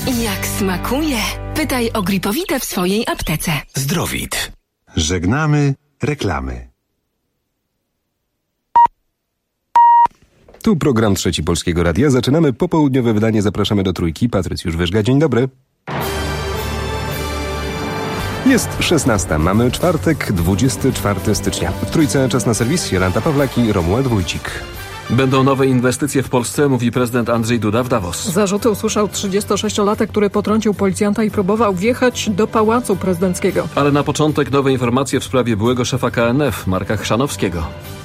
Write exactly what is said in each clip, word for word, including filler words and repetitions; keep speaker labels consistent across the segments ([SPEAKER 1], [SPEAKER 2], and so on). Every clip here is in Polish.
[SPEAKER 1] Jak smakuje? Pytaj o Gripowite w swojej aptece.
[SPEAKER 2] Zdrowit.
[SPEAKER 3] Żegnamy reklamy.
[SPEAKER 2] Tu program Trzeci Polskiego Radia. Zaczynamy popołudniowe wydanie. Zapraszamy do Trójki. Patrycjusz Wyżga, dzień dobry. Jest szesnasta. Mamy czwartek, dwudziestego czwartego stycznia. W Trójce czas na serwis. Jolanta Pawlak i Romuald Wójcik.
[SPEAKER 4] Będą nowe inwestycje w Polsce, mówi prezydent Andrzej Duda w Davos.
[SPEAKER 5] Zarzuty usłyszał trzydziestosześciolatek, który potrącił policjanta i próbował wjechać do Pałacu Prezydenckiego.
[SPEAKER 4] Ale na początek nowe informacje w sprawie byłego szefa K N F, Marka Chrzanowskiego.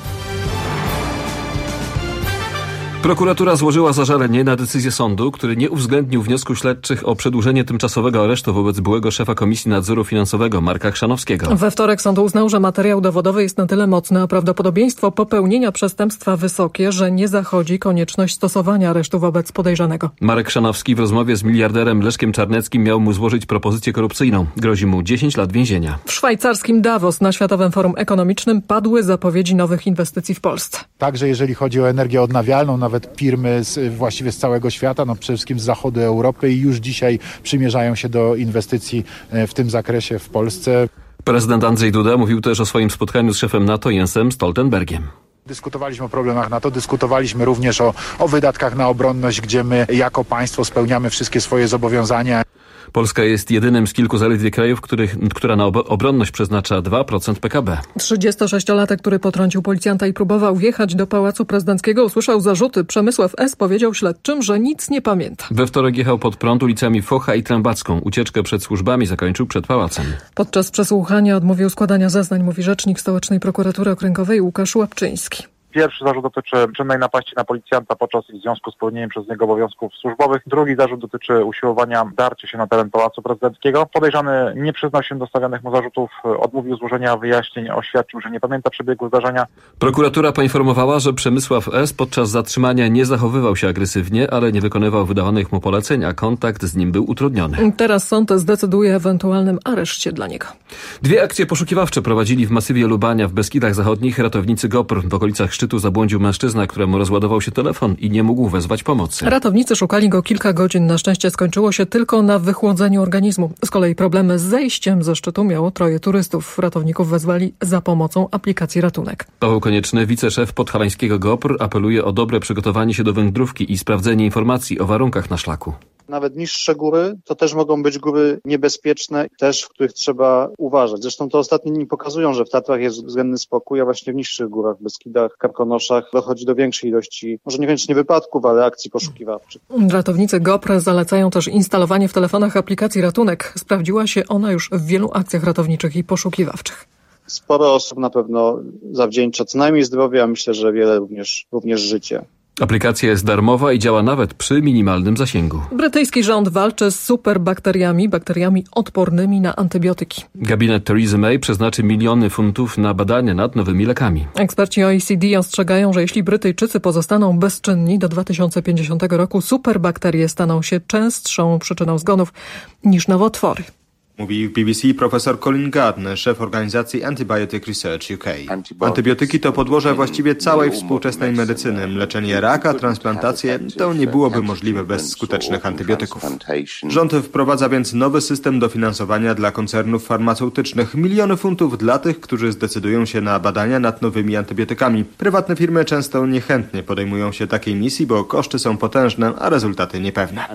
[SPEAKER 4] Prokuratura złożyła zażalenie na decyzję sądu, który nie uwzględnił wniosku śledczych o przedłużenie tymczasowego aresztu wobec byłego szefa Komisji Nadzoru Finansowego Marka Chrzanowskiego.
[SPEAKER 5] We wtorek sąd uznał, że materiał dowodowy jest na tyle mocny, a prawdopodobieństwo popełnienia przestępstwa wysokie, że nie zachodzi konieczność stosowania aresztu wobec podejrzanego.
[SPEAKER 4] Marek Chrzanowski w rozmowie z miliarderem Leszkiem Czarneckim miał mu złożyć propozycję korupcyjną. Grozi mu dziesięć lat więzienia.
[SPEAKER 5] W szwajcarskim Davos na Światowym Forum Ekonomicznym padły zapowiedzi nowych inwestycji w Polsce.
[SPEAKER 6] Także jeżeli chodzi o energię odnawialną, nawet firmy z, właściwie z całego świata, no przede wszystkim z zachodu Europy i już dzisiaj przymierzają się do inwestycji w tym zakresie w Polsce.
[SPEAKER 4] Prezydent Andrzej Duda mówił też o swoim spotkaniu z szefem NATO Jensem Stoltenbergiem.
[SPEAKER 6] Dyskutowaliśmy o problemach NATO, dyskutowaliśmy również o, o wydatkach na obronność, gdzie my jako państwo spełniamy wszystkie swoje zobowiązania.
[SPEAKER 4] Polska jest jedynym z kilku zaledwie krajów, których, która na obronność przeznacza dwa procent P K B.
[SPEAKER 5] trzydziestosześciolatek, który potrącił policjanta i próbował wjechać do Pałacu Prezydenckiego, usłyszał zarzuty. Przemysław S. powiedział śledczym, że nic nie pamięta.
[SPEAKER 4] We wtorek jechał pod prąd ulicami Focha i Trębacką. Ucieczkę przed służbami zakończył przed pałacem.
[SPEAKER 5] Podczas przesłuchania odmówił składania zeznań, mówi rzecznik Stołecznej Prokuratury Okręgowej Łukasz Łapczyński.
[SPEAKER 7] Pierwszy zarzut dotyczy czynnej napaści na policjanta podczas i w związku z pełnieniem przez niego obowiązków służbowych. Drugi zarzut dotyczy usiłowania wdarcia się na teren Pałacu Prezydenckiego. Podejrzany nie przyznał się do stawianych mu zarzutów, odmówił złożenia wyjaśnień, oświadczył, że nie pamięta przebiegu zdarzenia.
[SPEAKER 4] Prokuratura poinformowała, że Przemysław S. podczas zatrzymania nie zachowywał się agresywnie, ale nie wykonywał wydawanych mu poleceń, a kontakt z nim był utrudniony.
[SPEAKER 5] Teraz sąd zdecyduje o ewentualnym areszcie dla niego.
[SPEAKER 4] Dwie akcje poszukiwawcze prowadzili w masywie Lubania w Beskidach Zachodnich ratownicy GOPR. W okolicach szczytu zabłądził mężczyzna, któremu rozładował się telefon i nie mógł wezwać pomocy.
[SPEAKER 5] Ratownicy szukali go kilka godzin. Na szczęście skończyło się tylko na wychłodzeniu organizmu. Z kolei problemy z zejściem ze szczytu miało troje turystów. Ratowników wezwali za pomocą aplikacji Ratunek.
[SPEAKER 4] Paweł Konieczny, wiceszef podhalańskiego GOPR, apeluje o dobre przygotowanie się do wędrówki i sprawdzenie informacji o warunkach na szlaku.
[SPEAKER 8] Nawet niższe góry to też mogą być góry niebezpieczne, też w których trzeba uważać. Zresztą to ostatnie dni pokazują, że w Tatrach jest względny spokój, a właśnie w niższych górach, w Beskidach, Karkonoszach dochodzi do większej ilości, może niekoniecznie wypadków, ale akcji poszukiwawczych.
[SPEAKER 5] Ratownicy GOPR zalecają też instalowanie w telefonach aplikacji Ratunek. Sprawdziła się ona już w wielu akcjach ratowniczych i poszukiwawczych.
[SPEAKER 8] Sporo osób na pewno zawdzięcza co najmniej zdrowie, a myślę, że wiele również, również życie.
[SPEAKER 4] Aplikacja jest darmowa i działa nawet przy minimalnym zasięgu.
[SPEAKER 5] Brytyjski rząd walczy z superbakteriami, bakteriami odpornymi na antybiotyki.
[SPEAKER 4] Gabinet Theresa May przeznaczy miliony funtów na badania nad nowymi lekami.
[SPEAKER 5] Eksperci O E C D ostrzegają, że jeśli Brytyjczycy pozostaną bezczynni do dwa tysiące pięćdziesiątego roku, superbakterie staną się częstszą przyczyną zgonów niż nowotwory.
[SPEAKER 9] Mówi w B B C profesor Colin Gardner, szef organizacji Antibiotic Research U K. Antybiotyki to podłoże właściwie całej współczesnej medycyny. Leczenie raka, transplantacje, to nie byłoby możliwe bez skutecznych antybiotyków. Rząd wprowadza więc nowy system dofinansowania dla koncernów farmaceutycznych. Miliony funtów dla tych, którzy zdecydują się na badania nad nowymi antybiotykami. Prywatne firmy często niechętnie podejmują się takiej misji, bo koszty są potężne, a rezultaty niepewne.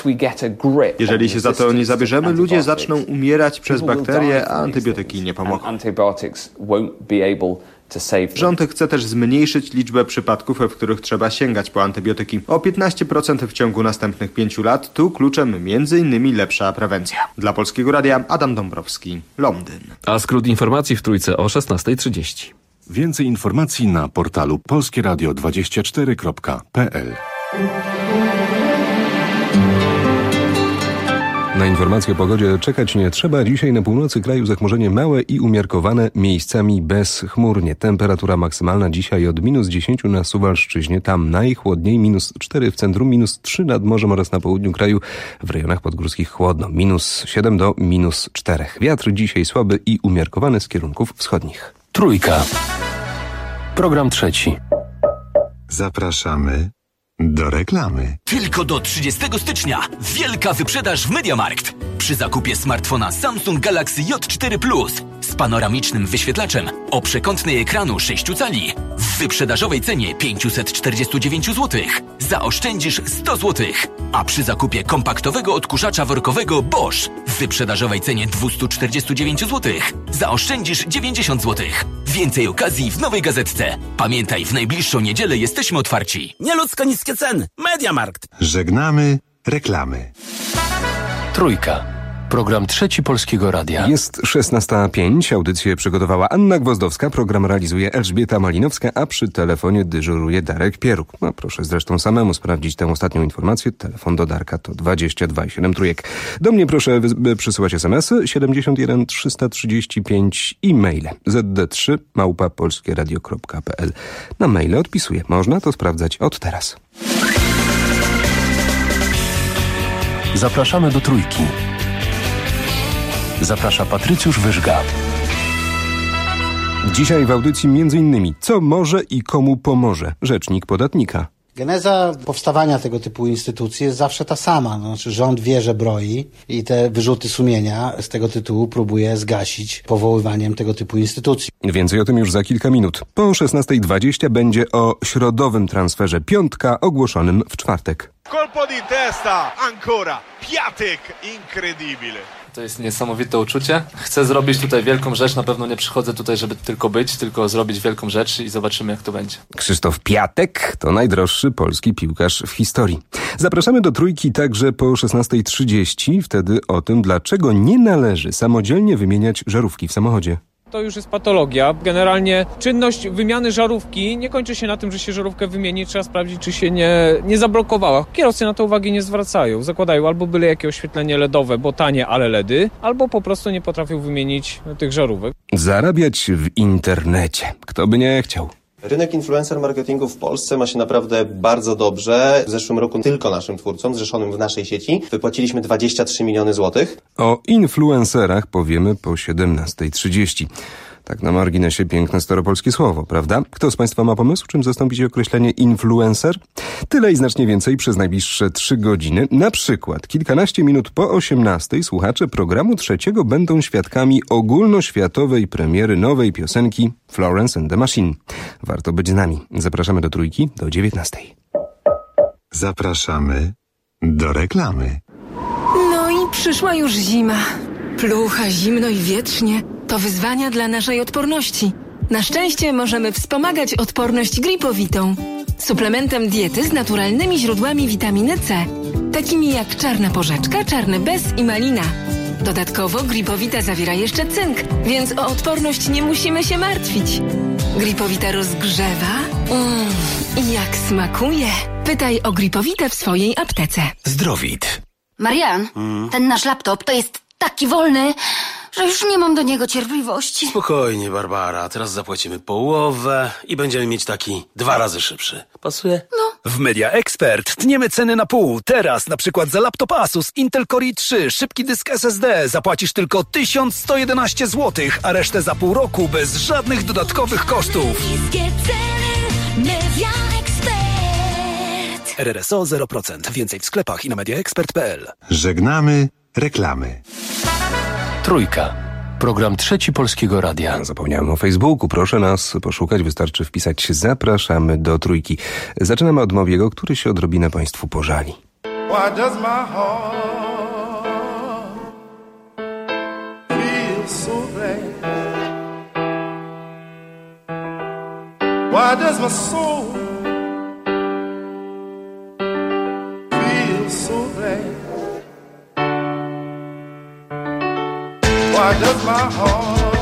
[SPEAKER 9] Jeżeli się za to nie zabierzemy, ludzie zaczną umierać przez bakterie, a antybiotyki nie pomogą. Rząd chce też zmniejszyć liczbę przypadków, w których trzeba sięgać po antybiotyki. O piętnaście procent w ciągu następnych pięciu lat. Tu kluczem między innymi lepsza prewencja. Dla Polskiego Radia Adam Dąbrowski, Londyn.
[SPEAKER 4] A skrót informacji w Trójce o szesnasta trzydzieści.
[SPEAKER 3] Więcej informacji na portalu polskieradio dwadzieścia cztery kropka p l.
[SPEAKER 2] Na informacje o pogodzie czekać nie trzeba. Dzisiaj na północy kraju zachmurzenie małe i umiarkowane, miejscami bezchmurnie. Temperatura maksymalna dzisiaj od minus dziesięć na Suwalszczyźnie, tam najchłodniej, minus cztery w centrum, minus trzy nad morzem oraz na południu kraju, w rejonach podgórskich chłodno, minus siedem do minus cztery. Wiatr dzisiaj słaby i umiarkowany z kierunków wschodnich. Trójka. Program trzeci.
[SPEAKER 3] Zapraszamy Do reklamy.
[SPEAKER 10] Tylko do trzydziestego stycznia wielka wyprzedaż w MediaMarkt. Przy zakupie smartfona Samsung Galaxy J cztery Plus z panoramicznym wyświetlaczem o przekątnej ekranu sześć cali w wyprzedażowej cenie pięćset czterdzieści dziewięć złotych zaoszczędzisz sto złotych. A przy zakupie kompaktowego odkurzacza workowego Bosch w wyprzedażowej cenie dwieście czterdzieści dziewięć złotych zaoszczędzisz dziewięćdziesiąt złotych. Więcej okazji w nowej gazetce. Pamiętaj, w najbliższą niedzielę jesteśmy otwarci.
[SPEAKER 11] Nieludzko niskie ceny. MediaMarkt.
[SPEAKER 3] Żegnamy reklamy.
[SPEAKER 12] Trójka. Program Trzeci Polskiego Radia.
[SPEAKER 2] Jest szesnasta pięć. Audycję przygotowała Anna Gwozdowska. Program realizuje Elżbieta Malinowska, a przy telefonie dyżuruje Darek Pieruk. No, proszę zresztą samemu sprawdzić tę ostatnią informację. Telefon do Darka to dwadzieścia dwa siedem trójek. Do mnie proszę wy- przysyłać smsy siedemdziesiąt jeden trzysta trzydzieści pięć i maile zet de trzy małpa polskieradio kropka pe el. Na maile odpisuję. Można to sprawdzać od teraz.
[SPEAKER 12] Zapraszamy do Trójki. Zaprasza Patrycjusz Wyżga.
[SPEAKER 2] Dzisiaj w audycji między innymi co może i komu pomoże rzecznik podatnika.
[SPEAKER 13] Geneza powstawania tego typu instytucji jest zawsze ta sama. No, znaczy rząd wie, że broi i te wyrzuty sumienia z tego tytułu próbuje zgasić powoływaniem tego typu instytucji.
[SPEAKER 2] Więcej o tym już za kilka minut. Po szesnasta dwadzieścia będzie o środowym transferze piątka ogłoszonym w czwartek.
[SPEAKER 14] Colpo di testa, ancora, Piatek, incredibile.
[SPEAKER 15] To jest niesamowite uczucie. Chcę zrobić tutaj wielką rzecz. Na pewno nie przychodzę tutaj, żeby tylko być, tylko zrobić wielką rzecz i zobaczymy, jak to będzie.
[SPEAKER 2] Krzysztof Piatek to najdroższy polski piłkarz w historii. Zapraszamy do Trójki także po szesnasta trzydzieści. Wtedy o tym, dlaczego nie należy samodzielnie wymieniać żarówki w samochodzie.
[SPEAKER 16] To już jest patologia. Generalnie czynność wymiany żarówki nie kończy się na tym, że się żarówkę wymieni. Trzeba sprawdzić, czy się nie, nie zablokowała. Kierowcy na to uwagi nie zwracają. Zakładają albo byle jakie oświetlenie ledowe, bo tanie, ale ledy, albo po prostu nie potrafią wymienić tych żarówek.
[SPEAKER 2] Zarabiać w internecie. Kto by nie chciał.
[SPEAKER 17] Rynek influencer marketingu w Polsce ma się naprawdę bardzo dobrze. W zeszłym roku tylko naszym twórcom zrzeszonym w naszej sieci wypłaciliśmy dwadzieścia trzy miliony złotych.
[SPEAKER 2] O influencerach powiemy po siedemnasta trzydzieści. Tak na marginesie piękne staropolskie słowo, prawda? Kto z Państwa ma pomysł, czym zastąpić określenie influencer? Tyle i znacznie więcej przez najbliższe trzy godziny. Na przykład kilkanaście minut po osiemnastej słuchacze programu trzeciego będą świadkami ogólnoświatowej premiery nowej piosenki Florence and the Machine. Warto być z nami. Zapraszamy do Trójki do dziewiętnastej.
[SPEAKER 3] Zapraszamy do reklamy.
[SPEAKER 1] No i przyszła już zima. Plucha, zimno i wietrznie. To wyzwania dla naszej odporności. Na szczęście możemy wspomagać odporność gripowitą. Suplementem diety z naturalnymi źródłami witaminy C. Takimi jak czarna porzeczka, czarny bez i malina. Dodatkowo gripowita zawiera jeszcze cynk, więc o odporność nie musimy się martwić. Gripowita rozgrzewa. Mm, i jak smakuje. Pytaj o gripowitę w swojej aptece.
[SPEAKER 18] Zdrowit.
[SPEAKER 19] Marian, hmm? ten nasz laptop to jest taki wolny, że już nie mam do niego cierpliwości.
[SPEAKER 18] Spokojnie, Barbara. Teraz zapłacimy połowę i będziemy mieć taki dwa razy szybszy. Pasuje?
[SPEAKER 19] No.
[SPEAKER 20] W Media Expert tniemy ceny na pół. Teraz na przykład za laptop Asus Intel Core i trzy, szybki dysk S S D zapłacisz tylko tysiąc sto jedenaście złotych, a resztę za pół roku bez żadnych dodatkowych kosztów.
[SPEAKER 21] Niskie ceny Media Expert.
[SPEAKER 20] R R S O zero procent. Więcej w sklepach i na media expert kropka p l.
[SPEAKER 3] Żegnamy reklamy.
[SPEAKER 12] Trójka. Program Trzeci Polskiego Radia.
[SPEAKER 2] Zapomniałem o Facebooku. Proszę nas poszukać. Wystarczy wpisać Zapraszamy do Trójki. Zaczynamy od Mowiego, który się odrobinę Państwu pożali.
[SPEAKER 22] Why does my heart feel so bad? Why does my soul feel so bad? Why does my heart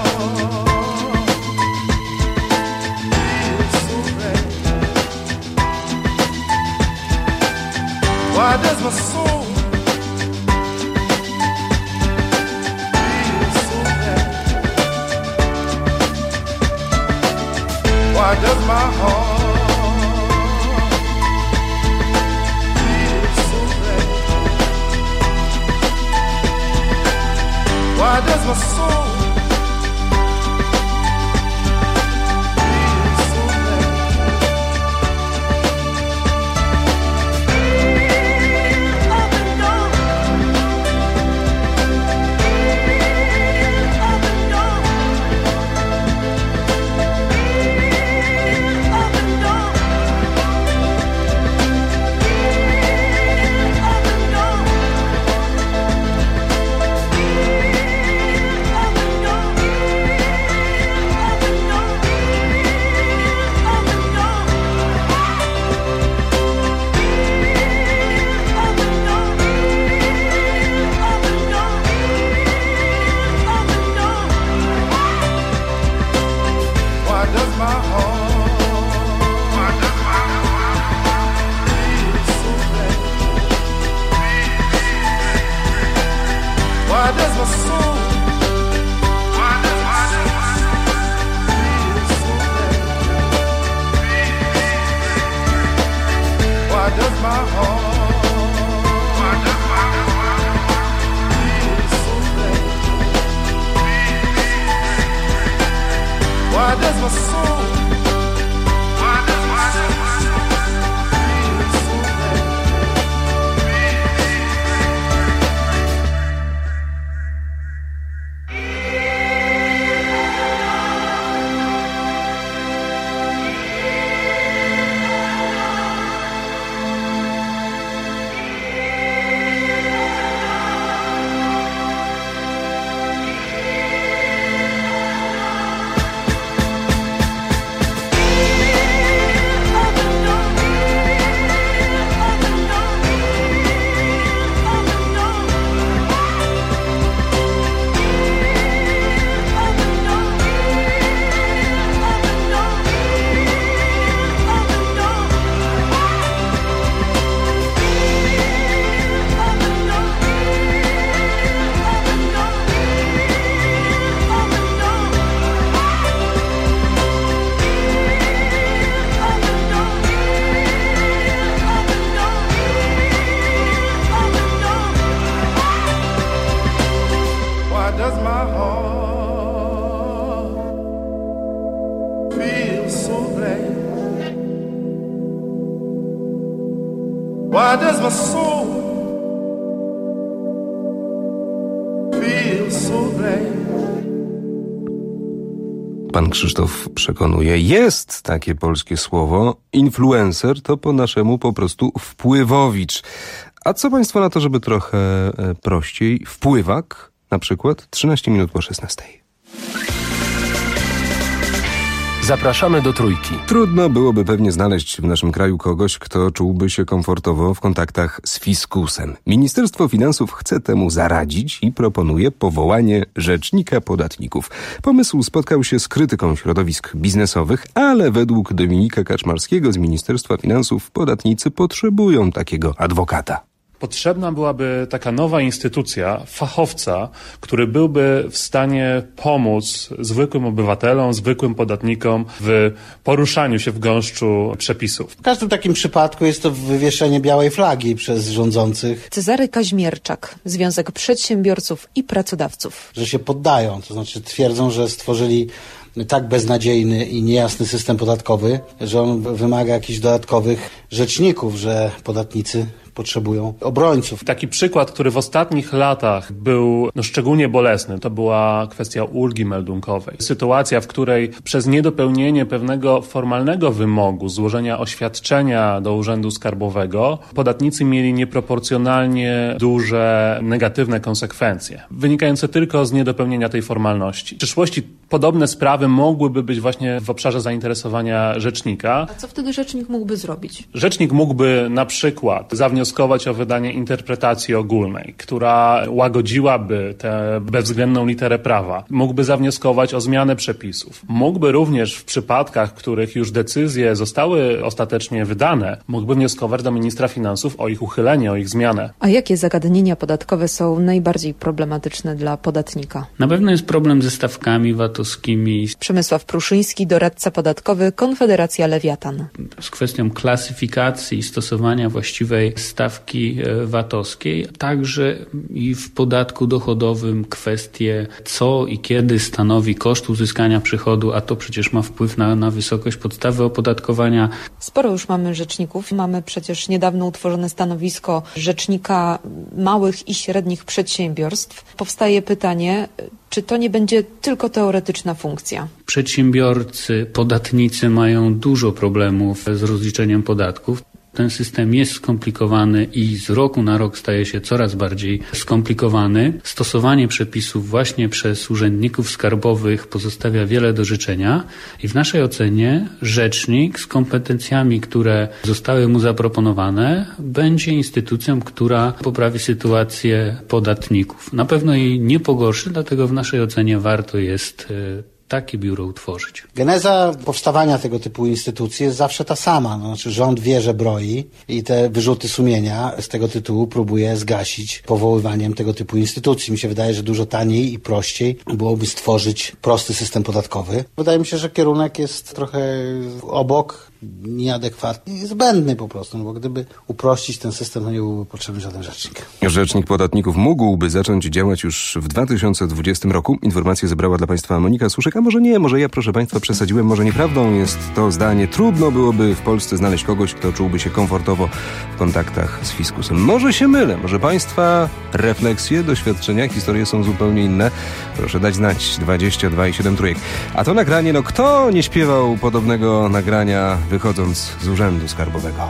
[SPEAKER 22] feel so bad? Why does my soul feel so bad? Why does my heart feel so bad? Why does my soul feel so bad? Why does my soul Why does my Why does my heart Why does my heart feel so bad? Why does my soul Why does my heart feel so bad? Why does my soul feel so bad?
[SPEAKER 2] Pan Krzysztof przekonuje, jest takie polskie słowo. Influencer to po naszemu po prostu wpływowicz. A co państwo na to, żeby trochę prościej? Wpływak na przykład? trzynaście minut po szesnastej.
[SPEAKER 12] Zapraszamy do Trójki.
[SPEAKER 2] Trudno byłoby pewnie znaleźć w naszym kraju kogoś, kto czułby się komfortowo w kontaktach z fiskusem. Ministerstwo Finansów chce temu zaradzić i proponuje powołanie rzecznika podatników. Pomysł spotkał się z krytyką środowisk biznesowych, ale według Dominika Kaczmarskiego z Ministerstwa Finansów podatnicy potrzebują takiego adwokata.
[SPEAKER 6] Potrzebna byłaby taka nowa instytucja, fachowca, który byłby w stanie pomóc zwykłym obywatelom, zwykłym podatnikom w poruszaniu się w gąszczu przepisów.
[SPEAKER 13] W każdym takim przypadku jest to wywieszenie białej flagi przez rządzących.
[SPEAKER 7] Cezary Kaźmierczak, Związek Przedsiębiorców i Pracodawców.
[SPEAKER 13] Że się poddają, to znaczy twierdzą, że stworzyli tak beznadziejny i niejasny system podatkowy, że on wymaga jakichś dodatkowych rzeczników, że podatnicy potrzebują obrońców.
[SPEAKER 6] Taki przykład, który w ostatnich latach był no, szczególnie bolesny, to była kwestia ulgi meldunkowej. Sytuacja, w której przez niedopełnienie pewnego formalnego wymogu złożenia oświadczenia do Urzędu Skarbowego podatnicy mieli nieproporcjonalnie duże negatywne konsekwencje, wynikające tylko z niedopełnienia tej formalności. W przyszłości podobne sprawy mogłyby być właśnie w obszarze zainteresowania rzecznika.
[SPEAKER 7] A co wtedy rzecznik mógłby zrobić?
[SPEAKER 6] Rzecznik mógłby na przykład zawnioskować o wydanie interpretacji ogólnej, która łagodziłaby tę bezwzględną literę prawa. Mógłby zawnioskować o zmianę przepisów. Mógłby również w przypadkach, w których już decyzje zostały ostatecznie wydane, mógłby wnioskować do ministra finansów o ich uchylenie, o ich zmianę.
[SPEAKER 7] A jakie zagadnienia podatkowe są najbardziej problematyczne dla podatnika?
[SPEAKER 23] Na pewno jest problem ze stawkami vatowskimi.
[SPEAKER 7] Przemysław Pruszyński, doradca podatkowy, Konfederacja Lewiatan.
[SPEAKER 23] Z kwestią klasyfikacji i stosowania właściwej stawki vatowskiej, także i w podatku dochodowym kwestie co i kiedy stanowi koszt uzyskania przychodu, a to przecież ma wpływ na, na wysokość podstawy opodatkowania.
[SPEAKER 7] Sporo już mamy rzeczników. Mamy przecież niedawno utworzone stanowisko rzecznika małych i średnich przedsiębiorstw. Powstaje pytanie, czy to nie będzie tylko teoretyczna funkcja?
[SPEAKER 23] Przedsiębiorcy, podatnicy mają dużo problemów z rozliczeniem podatków. Ten system jest skomplikowany i z roku na rok staje się coraz bardziej skomplikowany. Stosowanie przepisów właśnie przez urzędników skarbowych pozostawia wiele do życzenia i w naszej ocenie rzecznik z kompetencjami, które zostały mu zaproponowane, będzie instytucją, która poprawi sytuację podatników. Na pewno jej nie pogorszy, dlatego w naszej ocenie warto jest takie biuro utworzyć.
[SPEAKER 13] Geneza powstawania tego typu instytucji jest zawsze ta sama. No, znaczy rząd wie, że broi i te wyrzuty sumienia z tego tytułu próbuje zgasić powoływaniem tego typu instytucji. Mi się wydaje, że dużo taniej i prościej byłoby stworzyć prosty system podatkowy. Wydaje mi się, że kierunek jest trochę obok, nieadekwatny i zbędny po prostu, no bo gdyby uprościć ten system, to nie byłby potrzebny żaden rzecznik.
[SPEAKER 2] Rzecznik podatników mógłby zacząć działać już w dwa tysiące dwudziestym roku. Informację zebrała dla Państwa Monika Suszyk, a może nie, może ja, proszę Państwa, przesadziłem, może nieprawdą jest to zdanie. Trudno byłoby w Polsce znaleźć kogoś, kto czułby się komfortowo w kontaktach z fiskusem. Może się mylę, może Państwa refleksje, doświadczenia, historie są zupełnie inne. Proszę dać znać dwadzieścia dwa i siedem trójek. A to nagranie, no kto nie śpiewał podobnego nagrania wychodząc z Urzędu Skarbowego?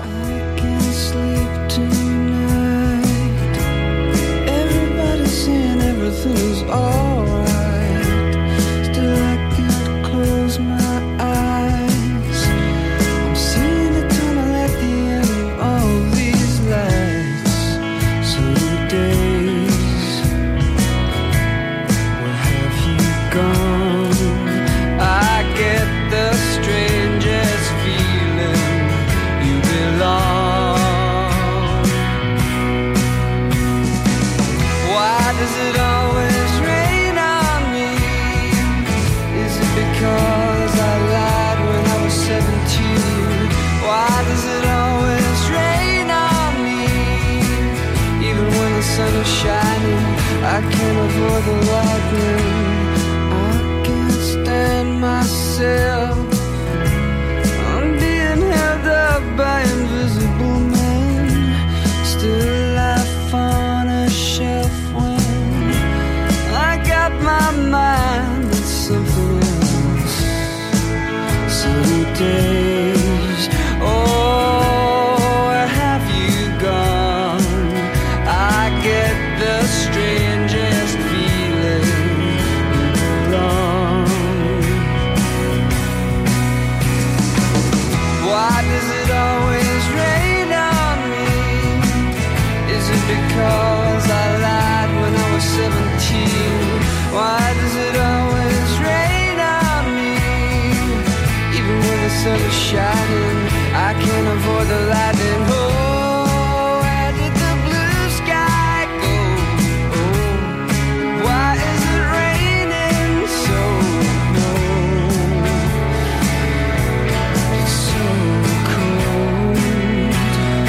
[SPEAKER 5] I can't avoid the lightning. I can't stand myself. I'm being held up by invisible men. Still life on a shelf when I got my mind on something else. Sunny days. Oh, where have you gone? I get the strangest feeling you belong. Why does it always rain on me? Is it because I lied when I was seventeen? Why does it always rain on me? Even when the sun is shining, I can't avoid the lightning. Oh, where did the blue sky go? Oh, why is it raining so cold? It's so cold.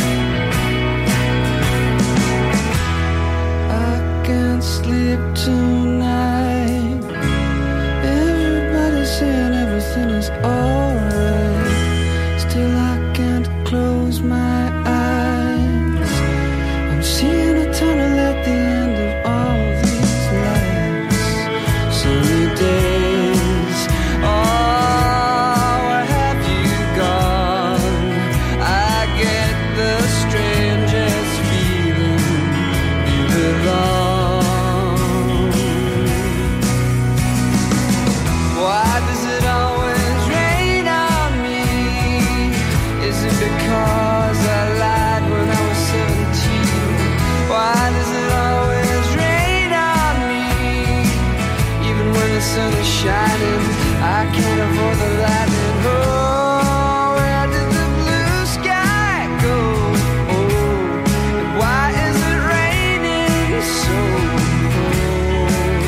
[SPEAKER 5] I can't sleep tonight. Everybody's saying everything is alright. Still I can't close my eyes. I'm seeing a tunnel at the end of all these lights. Sunny days. Oh, where have you gone? I get the strangest feeling you belong. Why does it always rain on me? Is it because I lied when I was seventeen? Why does it always rain on me? Even when the sun is shining, I can't avoid the lightning. Oh, where did the blue sky go? Oh, and why is it raining so cold?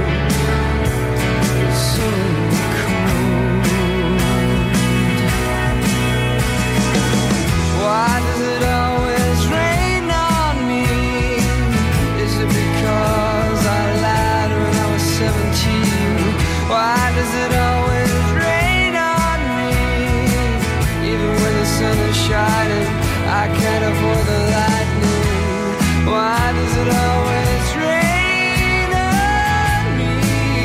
[SPEAKER 5] It's so cold. Why does it always rain on me? Is it because I lied when I was seventeen? Why does it always rain on me? Even when the sun is shining, I can't avoid the lightning. Why does it always rain on me?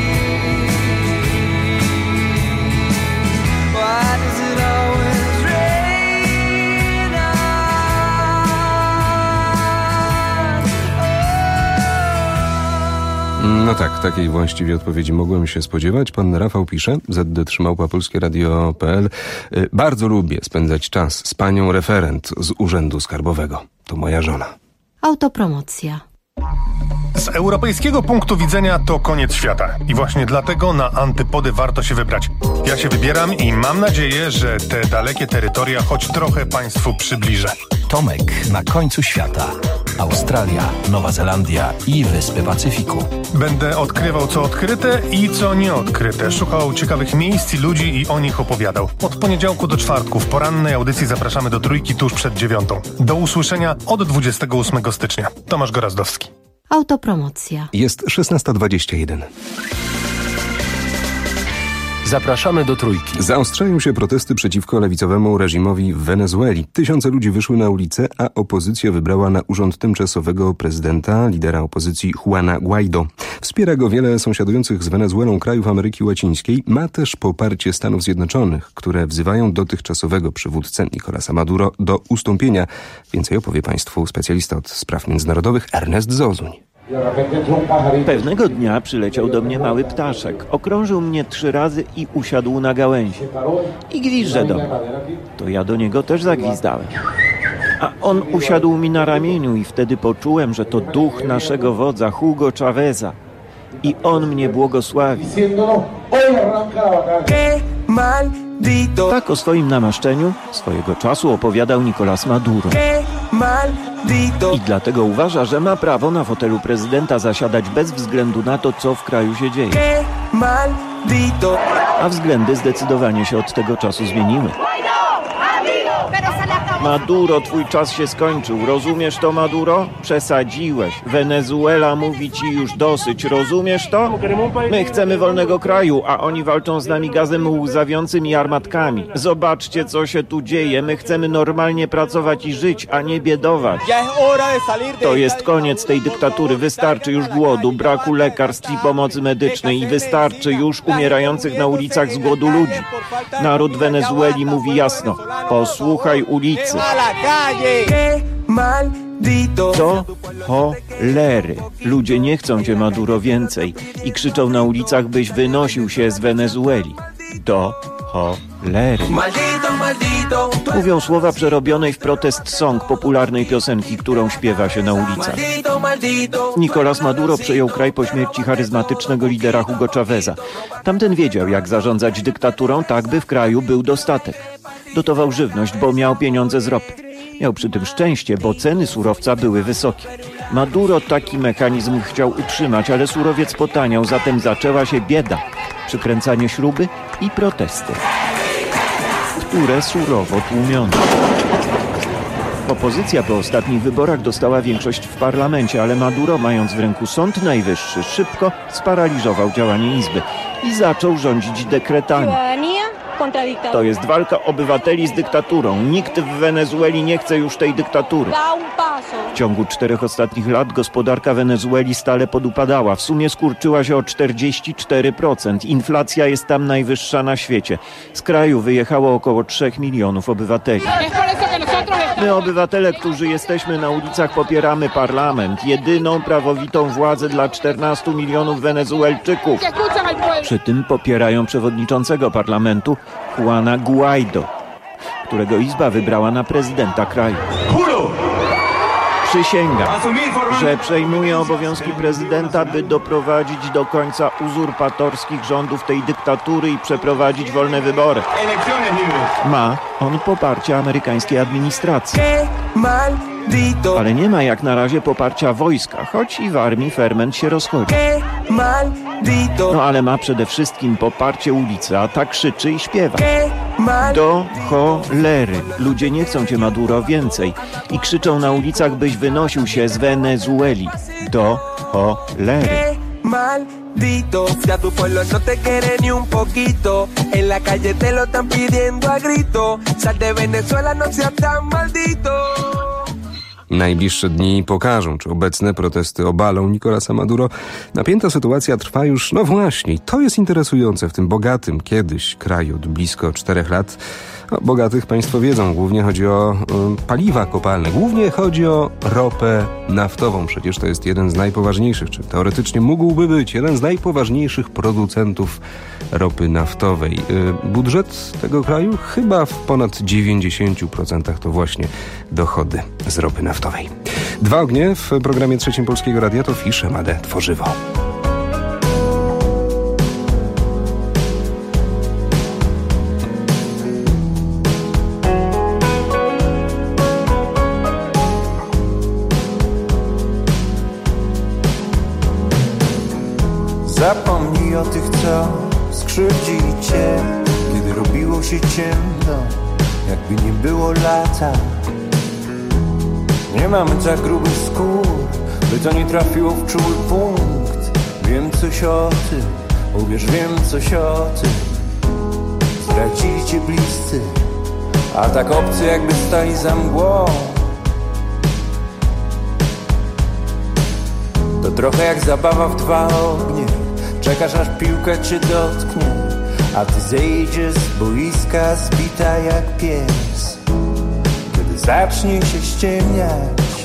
[SPEAKER 5] Why does it always rain on?
[SPEAKER 2] No tak, takiej właściwie odpowiedzi mogłem się spodziewać. Pan Rafał pisze, z d trzy małpa polskie radio kropka p l. Bardzo lubię spędzać czas z panią referent z Urzędu Skarbowego. To moja żona.
[SPEAKER 8] Autopromocja.
[SPEAKER 4] Z europejskiego punktu widzenia to koniec świata. I właśnie dlatego na antypody warto się wybrać. Ja się wybieram i mam nadzieję, że te dalekie terytoria choć trochę Państwu przybliżę.
[SPEAKER 8] Tomek na końcu świata. Australia, Nowa Zelandia i Wyspy Pacyfiku.
[SPEAKER 4] Będę odkrywał co odkryte i co nieodkryte. Szukał ciekawych miejsc i ludzi i o nich opowiadał. Od poniedziałku do czwartku w porannej audycji zapraszamy do Trójki tuż przed dziewiątą. Do usłyszenia od dwudziestego ósmego stycznia. Tomasz Gorazdowski.
[SPEAKER 9] Autopromocja.
[SPEAKER 2] Jest szesnasta dwadzieścia jeden.
[SPEAKER 12] Zapraszamy do Trójki.
[SPEAKER 2] Zaostrzają się protesty przeciwko lewicowemu reżimowi w Wenezueli. Tysiące ludzi wyszły na ulicę, a opozycja wybrała na urząd tymczasowego prezydenta, lidera opozycji Juana Guaido. Wspiera go wiele sąsiadujących z Wenezuelą krajów Ameryki Łacińskiej. Ma też poparcie Stanów Zjednoczonych, które wzywają dotychczasowego przywódcę Nicolasa Maduro do ustąpienia. Więcej opowie Państwu specjalista od spraw międzynarodowych Ernest Zozuń.
[SPEAKER 24] Pewnego dnia przyleciał do mnie mały ptaszek. Okrążył mnie trzy razy i usiadł na gałęzi. I gwizdże do mnie. To ja do niego też zagwizdałem. A on usiadł mi na ramieniu i wtedy poczułem, że to duch naszego wodza Hugo Chaveza. I on mnie błogosławi. Tak o swoim namaszczeniu swojego czasu opowiadał Nicolás Maduro. I dlatego uważa, że ma prawo na fotelu prezydenta zasiadać bez względu na to, co w kraju się dzieje. A względy zdecydowanie się od tego czasu zmieniły. Maduro, twój czas się skończył. Rozumiesz to, Maduro? Przesadziłeś. Wenezuela mówi ci już dosyć. Rozumiesz to? My chcemy wolnego kraju, a oni walczą z nami gazem łzawiącym i armatkami. Zobaczcie, co się tu dzieje. My chcemy normalnie pracować i żyć, a nie biedować. To jest koniec tej dyktatury. Wystarczy już głodu, braku lekarstw i pomocy medycznej i wystarczy już umierających na ulicach z głodu ludzi. Naród Wenezueli mówi jasno. Posłuchaj ulicy. Do cholery. Ludzie nie chcą cię, Maduro, więcej i krzyczą na ulicach, byś wynosił się z Wenezueli. Do cholery. Mówią słowa przerobionej w protest song popularnej piosenki, którą śpiewa się na ulicach. Nicolás Maduro przejął kraj po śmierci charyzmatycznego lidera Hugo Chaveza. Tamten wiedział, jak zarządzać dyktaturą tak, by w kraju był dostatek. Dotował żywność, bo miał pieniądze z ropy. Miał przy tym szczęście, bo ceny surowca były wysokie. Maduro taki mechanizm chciał utrzymać, ale surowiec potaniał, zatem zaczęła się bieda, przykręcanie śruby i protesty, które surowo tłumiono. Opozycja po ostatnich wyborach dostała większość w parlamencie, ale Maduro, mając w ręku Sąd Najwyższy, szybko sparaliżował działanie Izby i zaczął rządzić dekretami. To jest walka obywateli z dyktaturą. Nikt w Wenezueli nie chce już tej dyktatury. W ciągu czterech ostatnich lat gospodarka Wenezueli stale podupadała. W sumie skurczyła się o czterdzieści cztery procent. Inflacja jest tam najwyższa na świecie. Z kraju wyjechało około trzech milionów obywateli. My, obywatele, którzy jesteśmy na ulicach, popieramy parlament. Jedyną prawowitą władzę dla czternastu milionów Wenezuelczyków. Przy tym popierają przewodniczącego parlamentu Juana Guaido, którego Izba wybrała na prezydenta kraju. Przysięgam, że przejmuje obowiązki prezydenta, by doprowadzić do końca uzurpatorskich rządów tej dyktatury i przeprowadzić wolne wybory. Ma on poparcie amerykańskiej administracji. Ale nie ma jak na razie poparcia wojska, choć i w armii ferment się rozchodzi. No ale ma przede wszystkim poparcie ulicy, a tak krzyczy i śpiewa. Do cholery. Ludzie nie chcą cię, Maduro, więcej i krzyczą na ulicach, byś wynosił się z Wenezueli. Do cholery.
[SPEAKER 5] Si a tu pueblo no te quiere ni un poquito, en la calle te lo están pidiendo a grito, sal de Venezuela, no seas tan maldito.
[SPEAKER 2] Najbliższe dni pokażą, czy obecne protesty obalą Nicolasa Maduro. Napięta sytuacja trwa już, no właśnie, to jest interesujące w tym bogatym kiedyś kraju od blisko czterech lat. O bogatych państwo wiedzą, głównie chodzi o y, paliwa kopalne, głównie chodzi o ropę naftową. Przecież to jest jeden z najpoważniejszych, czy teoretycznie mógłby być jeden z najpoważniejszych producentów ropy naftowej. Y, budżet tego kraju chyba w ponad dziewięćdziesięciu procentach to właśnie dochody z ropy naftowej. Dwa ognie w programie trzecim Polskiego Radia to Fisz, Emadę, Tworzywo.
[SPEAKER 9] Zapomnij o tych, co skrzywdzili cię, kiedy robiło się ciemno, jakby nie było lata. Nie mamy tak grubych skór, by to nie trafiło w czuły punkt. Wiem coś o tym, uwierz, wiem coś o tym. Zdradzili cię bliscy, a tak obcy, jakby stali za mgłą. To trochę jak zabawa w dwa ognie. Czekasz, aż piłka cię dotknie, a ty zejdziesz z boiska zbita jak pies. Kiedy zacznie się ściemniać,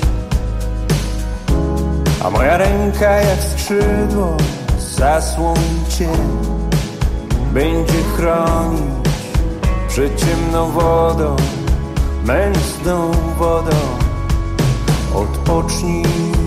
[SPEAKER 9] a moja ręka jak skrzydło zasłoni cię, będzie chronić przed ciemną wodą, mętną wodą. Odpocznij,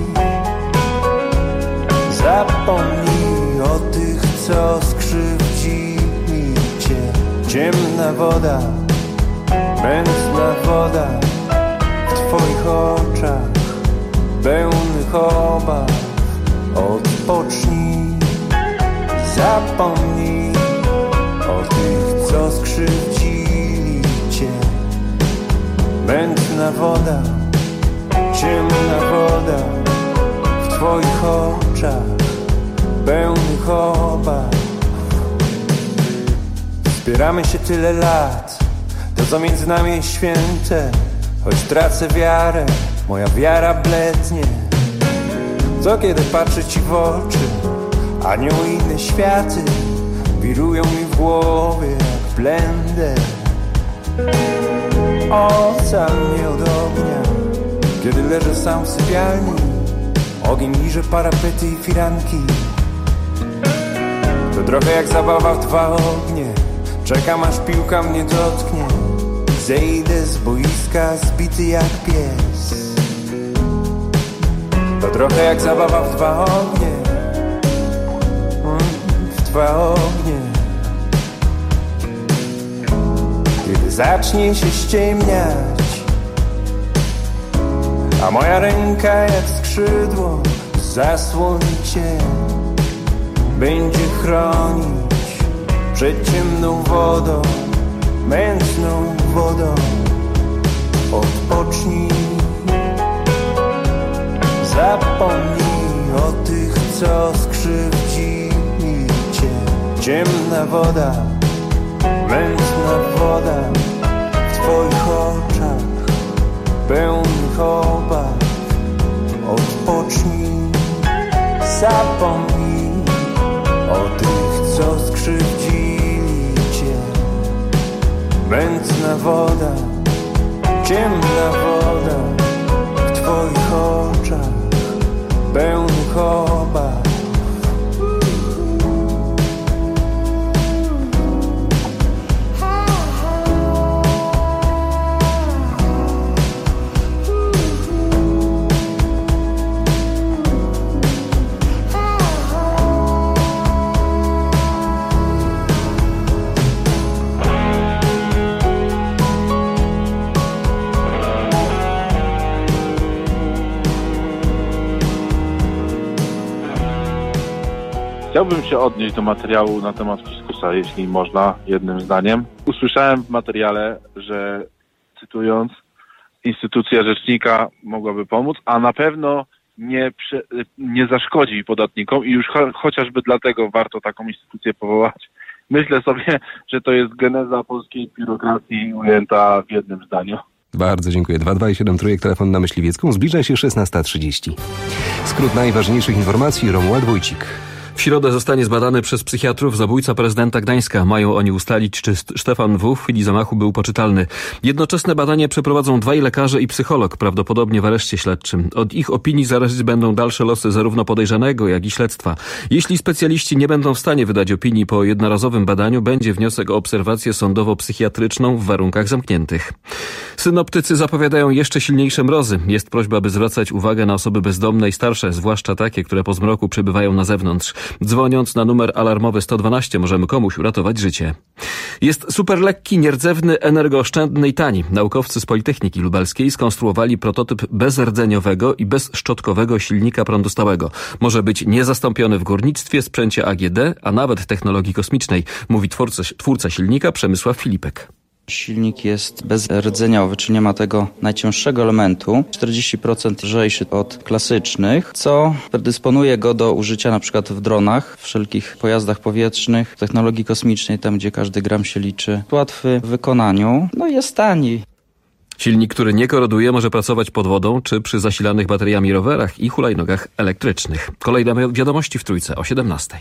[SPEAKER 9] zapomnij o tych, co skrzywdzili cię. Ciemna woda, mętna woda w twoich oczach, pełnych obaw. Odpocznij, zapomnij o tych, co skrzywdzili cię. Mętna woda, ciemna woda w twoich oczach, pełnych obaw. Wspieramy się tyle lat, to co między nami jest święte. Choć tracę wiarę, moja wiara blednie. Co kiedy patrzę ci w oczy, anioły i inne światy wirują mi w głowie jak blender. Ocal mnie od ognia, kiedy leżę sam w sypialni. Ogień liże parapety i firanki. To trochę jak zabawa w dwa ognie. Czekam, aż piłka mnie dotknie. Zejdę z boiska zbity jak pies. To trochę jak zabawa w dwa ognie. W dwa ognie. Kiedy zacznie się ściemniać, a moja ręka jak skrzydło zasłoni cię, będzie chronić przed ciemną wodą, mętną wodą. Odpocznij, zapomnij o tych, co skrzywdzili cię. Ciemna woda, mętna woda w twoich oczach, pełnych obaw. Odpocznij, zapomnij o tych, co skrzywdzili cię. Mętna woda, ciemna woda w twoich oczach, pełnych obaw.
[SPEAKER 10] Chciałbym się odnieść do materiału na temat fiskusa, jeśli można, jednym zdaniem. Usłyszałem w materiale, że, cytując, instytucja rzecznika mogłaby pomóc, a na pewno nie, prze, nie zaszkodzi podatnikom i już cho, chociażby dlatego warto taką instytucję powołać. Myślę sobie, że to jest geneza polskiej biurokracji ujęta w jednym zdaniu.
[SPEAKER 2] Bardzo dziękuję. dwa dwa siedem trójek, telefon na Myśliwiecką. Zbliża się szesnasta trzydzieści. Skrót najważniejszych informacji, Romuald Wójcik.
[SPEAKER 11] W środę zostanie zbadany przez psychiatrów zabójca prezydenta Gdańska. Mają oni ustalić, czy Stefan W. w chwili zamachu był poczytalny. Jednoczesne badanie przeprowadzą dwaj lekarze i psycholog, prawdopodobnie w areszcie śledczym. Od ich opinii zależeć będą dalsze losy zarówno podejrzanego, jak i śledztwa. Jeśli specjaliści nie będą w stanie wydać opinii po jednorazowym badaniu, będzie wniosek o obserwację sądowo-psychiatryczną w warunkach zamkniętych. Synoptycy zapowiadają jeszcze silniejsze mrozy. Jest prośba, by zwracać uwagę na osoby bezdomne i starsze, zwłaszcza takie, które po zmroku przebywają na zewnątrz. Dzwoniąc na numer alarmowy sto dwanaście możemy komuś uratować życie. Jest super lekki, nierdzewny, energooszczędny i tani. Naukowcy z Politechniki Lubelskiej skonstruowali prototyp bezrdzeniowego i bezszczotkowego silnika prądu stałego. Może być niezastąpiony w górnictwie, sprzęcie A G D, a nawet technologii kosmicznej, mówi twórca, twórca silnika Przemysław Filipek.
[SPEAKER 14] Silnik jest bezrdzeniowy, czyli nie ma tego najcięższego elementu, czterdzieści procent lżejszy od klasycznych, co predysponuje go do użycia na przykład w dronach, wszelkich pojazdach powietrznych, technologii kosmicznej, tam gdzie każdy gram się liczy. Łatwy w wykonaniu, no i jest tani.
[SPEAKER 11] Silnik, który nie koroduje, może pracować pod wodą czy przy zasilanych bateriami rowerach i hulajnogach elektrycznych. Kolejne wiadomości w Trójce o siedemnastej.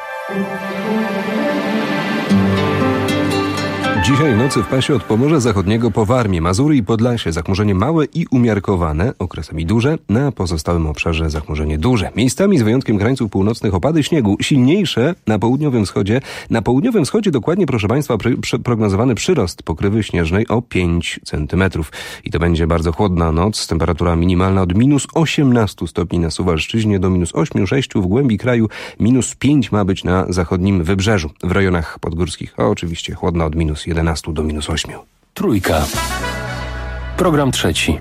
[SPEAKER 2] Dzisiaj w nocy w pasie od Pomorza Zachodniego po Warmię, Mazury i Podlasie zachmurzenie małe i umiarkowane, okresami duże, na pozostałym obszarze zachmurzenie duże. Miejscami z wyjątkiem krańców północnych opady śniegu, silniejsze na południowym wschodzie. Na południowym wschodzie dokładnie, proszę Państwa, pr- pr- prognozowany przyrost pokrywy śnieżnej o pięć centymetrów. I to będzie bardzo chłodna noc, temperatura minimalna od minus osiemnaście stopni na Suwalszczyźnie do minus osiem sześć w głębi kraju, minus pięć ma być na zachodnim wybrzeżu. W rejonach podgórskich, a oczywiście chłodna od minus jedenaście do minus osiem.
[SPEAKER 12] Trójka. Program trzeci.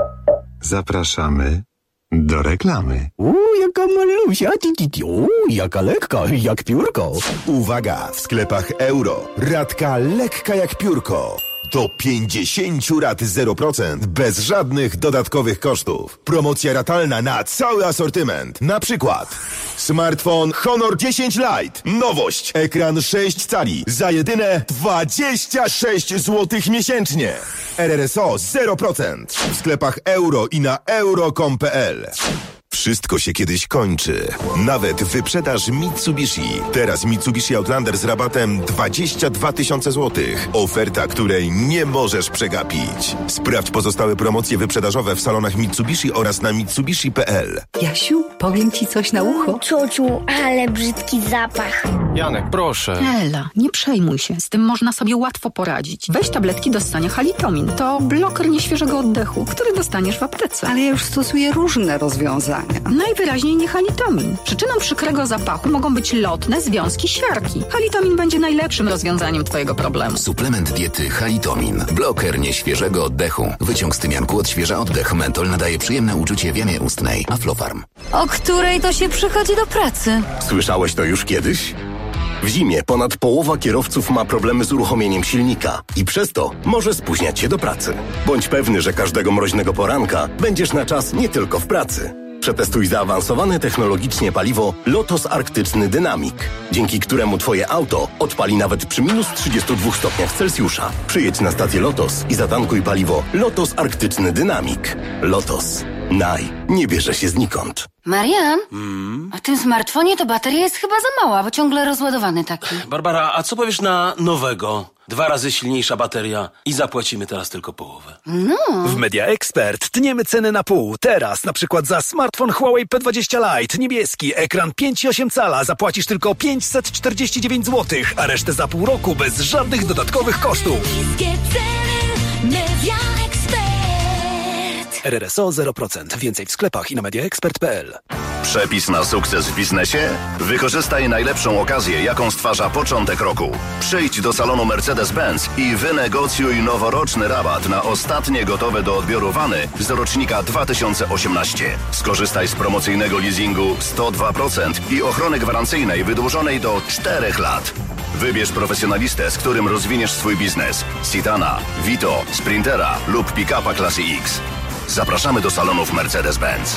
[SPEAKER 3] Zapraszamy do reklamy.
[SPEAKER 15] Uuu, jaka malusia, uuu, jaka lekka, jak piórko.
[SPEAKER 16] Uwaga, w sklepach euro. Ratka lekka jak piórko. Do pięćdziesiąt rat zero procent bez żadnych dodatkowych kosztów. Promocja ratalna na cały asortyment. Na przykład smartfon Honor dziesięć Lite. Nowość. Ekran sześć cali za jedyne dwadzieścia sześć złotych miesięcznie. R R S O zero procent. W sklepach euro i na euro kropka com kropka p l. Wszystko się kiedyś kończy. Nawet wyprzedaż Mitsubishi. Teraz Mitsubishi Outlander z rabatem dwadzieścia dwa tysiące złotych. Oferta, której nie możesz przegapić. Sprawdź pozostałe promocje wyprzedażowe w salonach Mitsubishi oraz na mitsubishi kropka p l.
[SPEAKER 25] Jasiu, powiem ci coś na ucho.
[SPEAKER 26] Ciociu, ale brzydki zapach.
[SPEAKER 12] Janek, proszę.
[SPEAKER 25] Ela, nie przejmuj się. Z tym można sobie łatwo poradzić. Weź tabletki do ssania Halitomin. To bloker nieświeżego oddechu, który dostaniesz w aptece. Ale ja już stosuję różne rozwiązania. Najwyraźniej nie Halitomin. Przyczyną przykrego zapachu mogą być lotne związki siarki. Halitomin będzie najlepszym rozwiązaniem twojego problemu.
[SPEAKER 27] Suplement diety Halitomin. Bloker nieświeżego oddechu. Wyciąg z tymianku odświeża oddech. Mentol nadaje przyjemne uczucie w jamie ustnej. Aflofarm.
[SPEAKER 19] O której to się przychodzi do pracy?
[SPEAKER 16] Słyszałeś to już kiedyś? W zimie ponad połowa kierowców ma problemy z uruchomieniem silnika i przez to może spóźniać się do pracy. Bądź pewny, że każdego mroźnego poranka będziesz na czas nie tylko w pracy. Przetestuj zaawansowane technologicznie paliwo Lotos Arktyczny Dynamik, dzięki któremu twoje auto odpali nawet przy minus trzydziestu dwóch stopniach Celsjusza. Przyjedź na stację Lotos i zatankuj paliwo Lotos Arktyczny Dynamik. Lotos. Naj. Nie bierze się znikąd.
[SPEAKER 19] Marian, mm? a w tym smartfonie to bateria jest chyba za mała, bo ciągle rozładowany taki.
[SPEAKER 18] Barbara, a co powiesz na nowego? Dwa razy silniejsza bateria i zapłacimy teraz tylko połowę.
[SPEAKER 19] No.
[SPEAKER 20] W Media Expert tniemy ceny na pół. Teraz na przykład za smartfon Huawei P dwadzieścia Lite niebieski, ekran pięć i osiem cala zapłacisz tylko pięćset czterdzieści dziewięć złotych, a resztę za pół roku bez żadnych dodatkowych kosztów.
[SPEAKER 21] Media Expert.
[SPEAKER 20] R R S O zero procent. Więcej w sklepach i na media expert kropka p l.
[SPEAKER 16] Przepis na sukces w biznesie? Wykorzystaj najlepszą okazję, jaką stwarza początek roku. Przyjdź do salonu Mercedes-Benz i wynegocjuj noworoczny rabat na ostatnie gotowe do odbioru wany z rocznika dwa tysiące osiemnastego. Skorzystaj z promocyjnego leasingu sto dwa procent i ochrony gwarancyjnej wydłużonej do czterech lat. Wybierz profesjonalistę, z którym rozwiniesz swój biznes. Citana, Vito, Sprintera lub pick-upa klasy X. Zapraszamy do salonów Mercedes-Benz.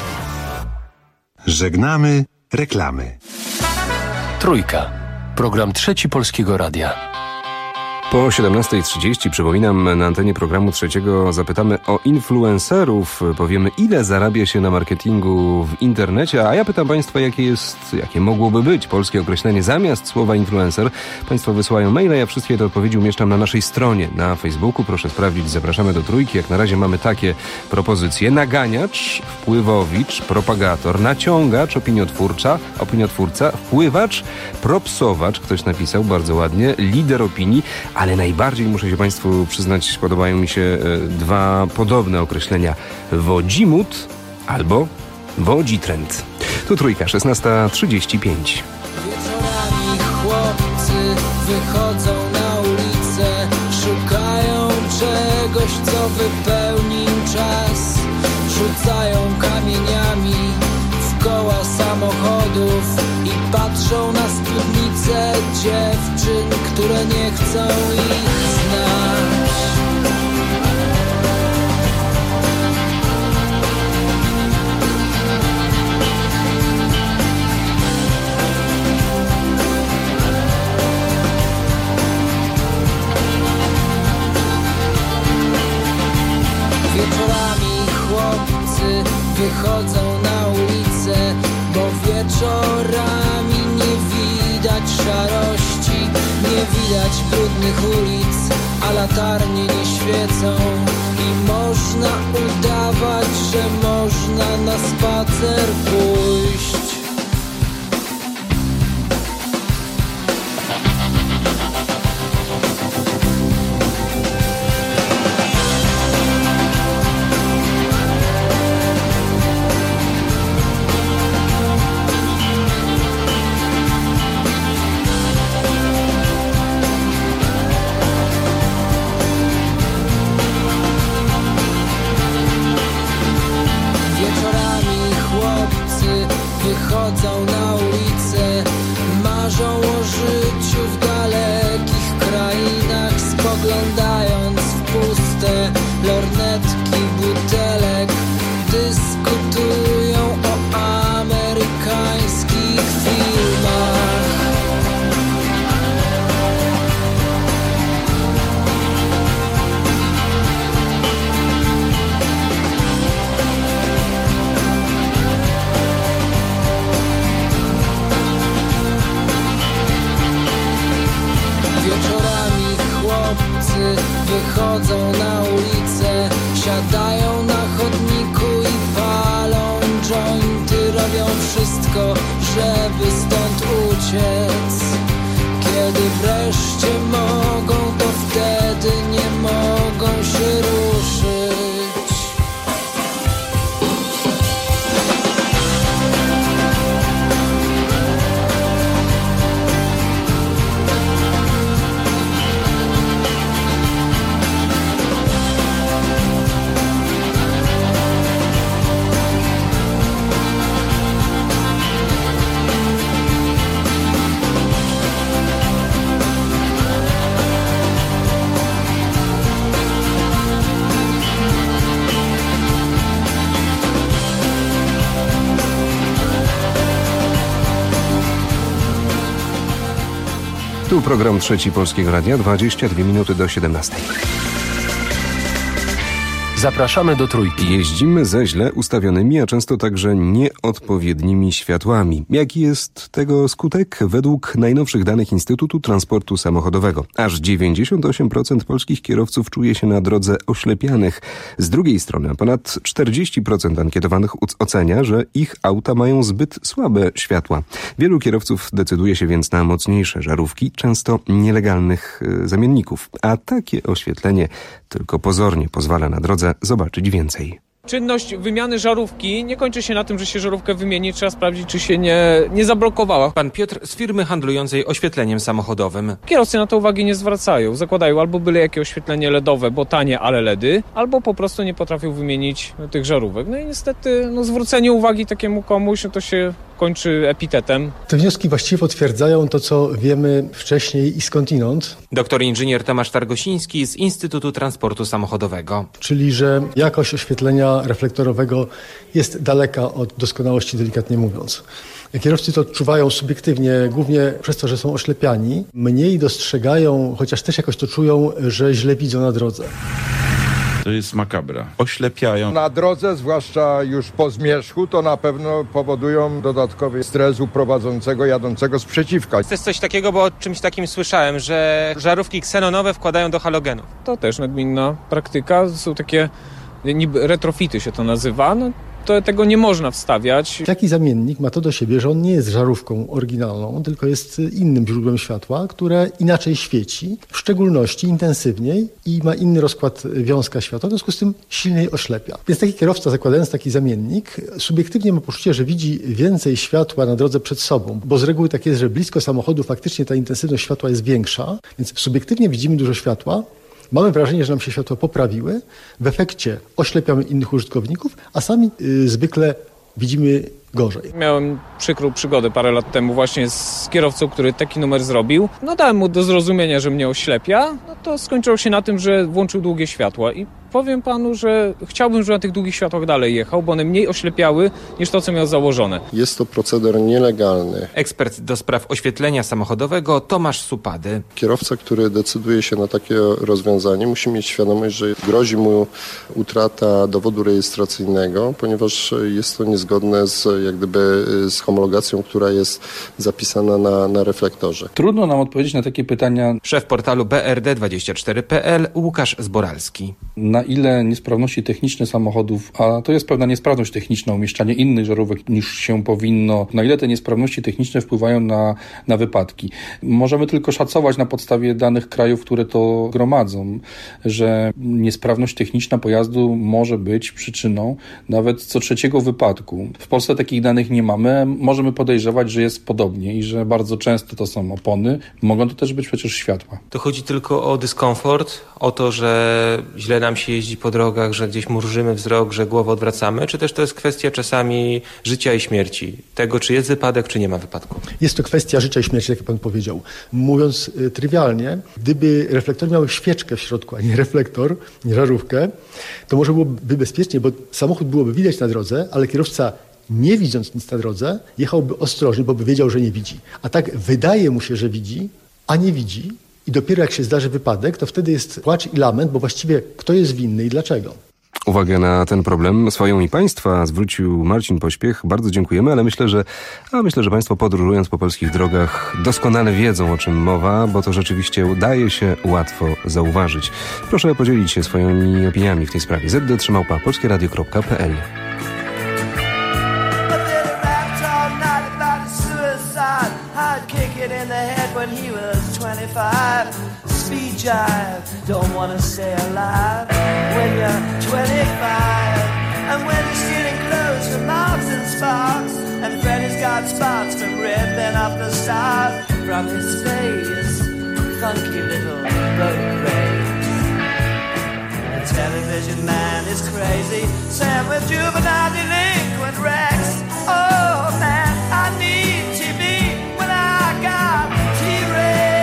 [SPEAKER 3] Żegnamy reklamy.
[SPEAKER 12] Trójka. Program trzeci Polskiego Radia.
[SPEAKER 2] Po siedemnasta trzydzieści, przypominam, na antenie programu trzeciego zapytamy o influencerów. Powiemy, ile zarabia się na marketingu w internecie, a ja pytam Państwa, jakie jest, jakie mogłoby być polskie określenie zamiast słowa influencer. Państwo wysyłają maile, ja wszystkie te odpowiedzi umieszczam na naszej stronie na Facebooku. Proszę sprawdzić, zapraszamy do trójki. Jak na razie mamy takie propozycje: naganiacz, wpływowicz, propagator, naciągacz, opiniotwórcza, opiniotwórca, wpływacz, propsowacz, ktoś napisał bardzo ładnie, lider opinii. Ale najbardziej, muszę się Państwu przyznać, podobają mi się e, dwa podobne określenia: wodzimut albo wodzitrend. Tu trójka, szesnasta trzydzieści pięć.
[SPEAKER 5] Wieczorami chłopcy wychodzą na ulicę, szukają czegoś, co wypełni im czas. Rzucają kamieniami w koła samochodów i patrzą na spódnice dziewczyn, które nie chcą ich znać. Wieczorami chłopcy wychodzą na ulicę, bo wieczorami nie widać szarości, nie widać brudnych ulic, a latarnie nie świecą i można udawać, że można na spacer pójść. Wychodzą na ulicę, marzą o życiu w dalekich krainach, spoglądając w puste lornetki butelek, dyskutują o amerykańskich filmach. Wieczorami chłopcy wychodzą na ulicę, siadają na chodniku i palą jointy, robią wszystko, żeby stąd uciec. Kiedy wreszcie mogą, to wtedy nie mogą się ruszyć.
[SPEAKER 2] Tu program trzeci Polskiego Radia, dwadzieścia dwie minuty do siedemnastej.
[SPEAKER 12] Zapraszamy do trójki.
[SPEAKER 2] Jeździmy ze źle ustawionymi, a często także nieodpowiednimi światłami. Jaki jest tego skutek? Według najnowszych danych Instytutu Transportu Samochodowego aż dziewięćdziesiąt osiem procent polskich kierowców czuje się na drodze oślepianych. Z drugiej strony ponad czterdzieści procent ankietowanych ocenia, że ich auta mają zbyt słabe światła. Wielu kierowców decyduje się więc na mocniejsze żarówki, często nielegalnych zamienników. A takie oświetlenie tylko pozornie pozwala na drodze zobaczyć więcej.
[SPEAKER 1] Czynność wymiany żarówki nie kończy się na tym, że się żarówkę wymieni. Trzeba sprawdzić, czy się nie, nie zablokowała.
[SPEAKER 6] Pan Piotr z firmy handlującej oświetleniem samochodowym.
[SPEAKER 1] Kierowcy na to uwagi nie zwracają. Zakładają albo byle jakie oświetlenie ledowe, bo tanie, ale ledy, albo po prostu nie potrafią wymienić tych żarówek. No i niestety no, zwrócenie uwagi takiemu komuś, no to się kończy epitetem.
[SPEAKER 7] Te wnioski właściwie potwierdzają to, co wiemy wcześniej i skądinąd.
[SPEAKER 6] Doktor inżynier Tomasz Targosiński z Instytutu Transportu Samochodowego.
[SPEAKER 7] Czyli, że jakość oświetlenia reflektorowego jest daleka od doskonałości, delikatnie mówiąc. Kierowcy to odczuwają subiektywnie, głównie przez to, że są oślepiani. Mniej dostrzegają, chociaż też jakoś to czują, że źle widzą na drodze.
[SPEAKER 4] To jest makabra. Oślepiają.
[SPEAKER 8] Na drodze, zwłaszcza już po zmierzchu, to na pewno powodują dodatkowy stres u prowadzącego, jadącego sprzeciwka.
[SPEAKER 6] To jest coś takiego, bo o czymś takim słyszałem, że żarówki ksenonowe wkładają do halogenów.
[SPEAKER 1] To też nagminna praktyka. Są takie niby retrofity się to nazywa. No, to tego nie można wstawiać.
[SPEAKER 7] Taki zamiennik ma to do siebie, że on nie jest żarówką oryginalną, tylko jest innym źródłem światła, które inaczej świeci, w szczególności intensywniej i ma inny rozkład wiązka światła, w związku z tym silniej oślepia. Więc taki kierowca, zakładając taki zamiennik, subiektywnie ma poczucie, że widzi więcej światła na drodze przed sobą, bo z reguły tak jest, że blisko samochodu faktycznie ta intensywność światła jest większa, więc subiektywnie widzimy dużo światła. Mamy wrażenie, że nam się światła poprawiły, w efekcie oślepiamy innych użytkowników, a sami y, zwykle widzimy gorzej.
[SPEAKER 1] Miałem przykrą przygodę parę lat temu właśnie z kierowcą, który taki numer zrobił. No dałem mu do zrozumienia, że mnie oślepia, no to skończyło się na tym, że włączył długie światła i powiem panu, że chciałbym, żeby na tych długich światłach dalej jechał, bo one mniej oślepiały niż to, co miał założone.
[SPEAKER 13] Jest to proceder nielegalny.
[SPEAKER 6] Ekspert do spraw oświetlenia samochodowego Tomasz Supady.
[SPEAKER 13] Kierowca, który decyduje się na takie rozwiązanie, musi mieć świadomość, że grozi mu utrata dowodu rejestracyjnego, ponieważ jest to niezgodne z, jak gdyby, z homologacją, która jest zapisana na, na reflektorze.
[SPEAKER 17] Trudno nam odpowiedzieć na takie pytania.
[SPEAKER 6] Szef portalu B R D dwadzieścia cztery kropka P L Łukasz Zboralski.
[SPEAKER 17] Na ile niesprawności techniczne samochodów, a to jest pewna niesprawność techniczna, umieszczanie innych żarówek niż się powinno, na ile te niesprawności techniczne wpływają na, na wypadki. Możemy tylko szacować na podstawie danych krajów, które to gromadzą, że niesprawność techniczna pojazdu może być przyczyną nawet co trzeciego wypadku. W Polsce takich danych nie mamy. Możemy podejrzewać, że jest podobnie i że bardzo często to są opony. Mogą to też być przecież światła.
[SPEAKER 6] To chodzi tylko o dyskomfort, o to, że źle nam się jeździ po drogach, że gdzieś mrużymy wzrok, że głowę odwracamy, czy też to jest kwestia czasami życia i śmierci? Tego, czy jest wypadek, czy nie ma wypadku?
[SPEAKER 7] Jest to kwestia życia i śmierci, jak pan powiedział. Mówiąc y, trywialnie, gdyby reflektor miał świeczkę w środku, a nie reflektor, nie żarówkę, to może byłoby bezpiecznie, bo samochód byłoby widać na drodze, ale kierowca, nie widząc nic na drodze, jechałby ostrożnie, bo by wiedział, że nie widzi. A tak wydaje mu się, że widzi, a nie widzi. I dopiero jak się zdarzy wypadek, to wtedy jest płacz i lament, bo właściwie kto jest winny i dlaczego.
[SPEAKER 2] Uwagę na ten problem swoją i państwa zwrócił Marcin Pośpiech. Bardzo dziękujemy, ale myślę, że a myślę, że państwo podróżując po polskich drogach doskonale wiedzą, o czym mowa, bo to rzeczywiście udaje się łatwo zauważyć. Proszę podzielić się swoimi opiniami w tej sprawie. z d trzy małpa polskie radio kropka p l.
[SPEAKER 5] Speed jive, don't wanna stay alive when you're twenty-five. And when you're stealing clothes from Marks and Sparks, and Freddy's got spots from ripping off the stars from his face, funky little road rage. The television man is crazy, Sam with juvenile delinquent Rex. Oh man, I need T V when I got T-Rex.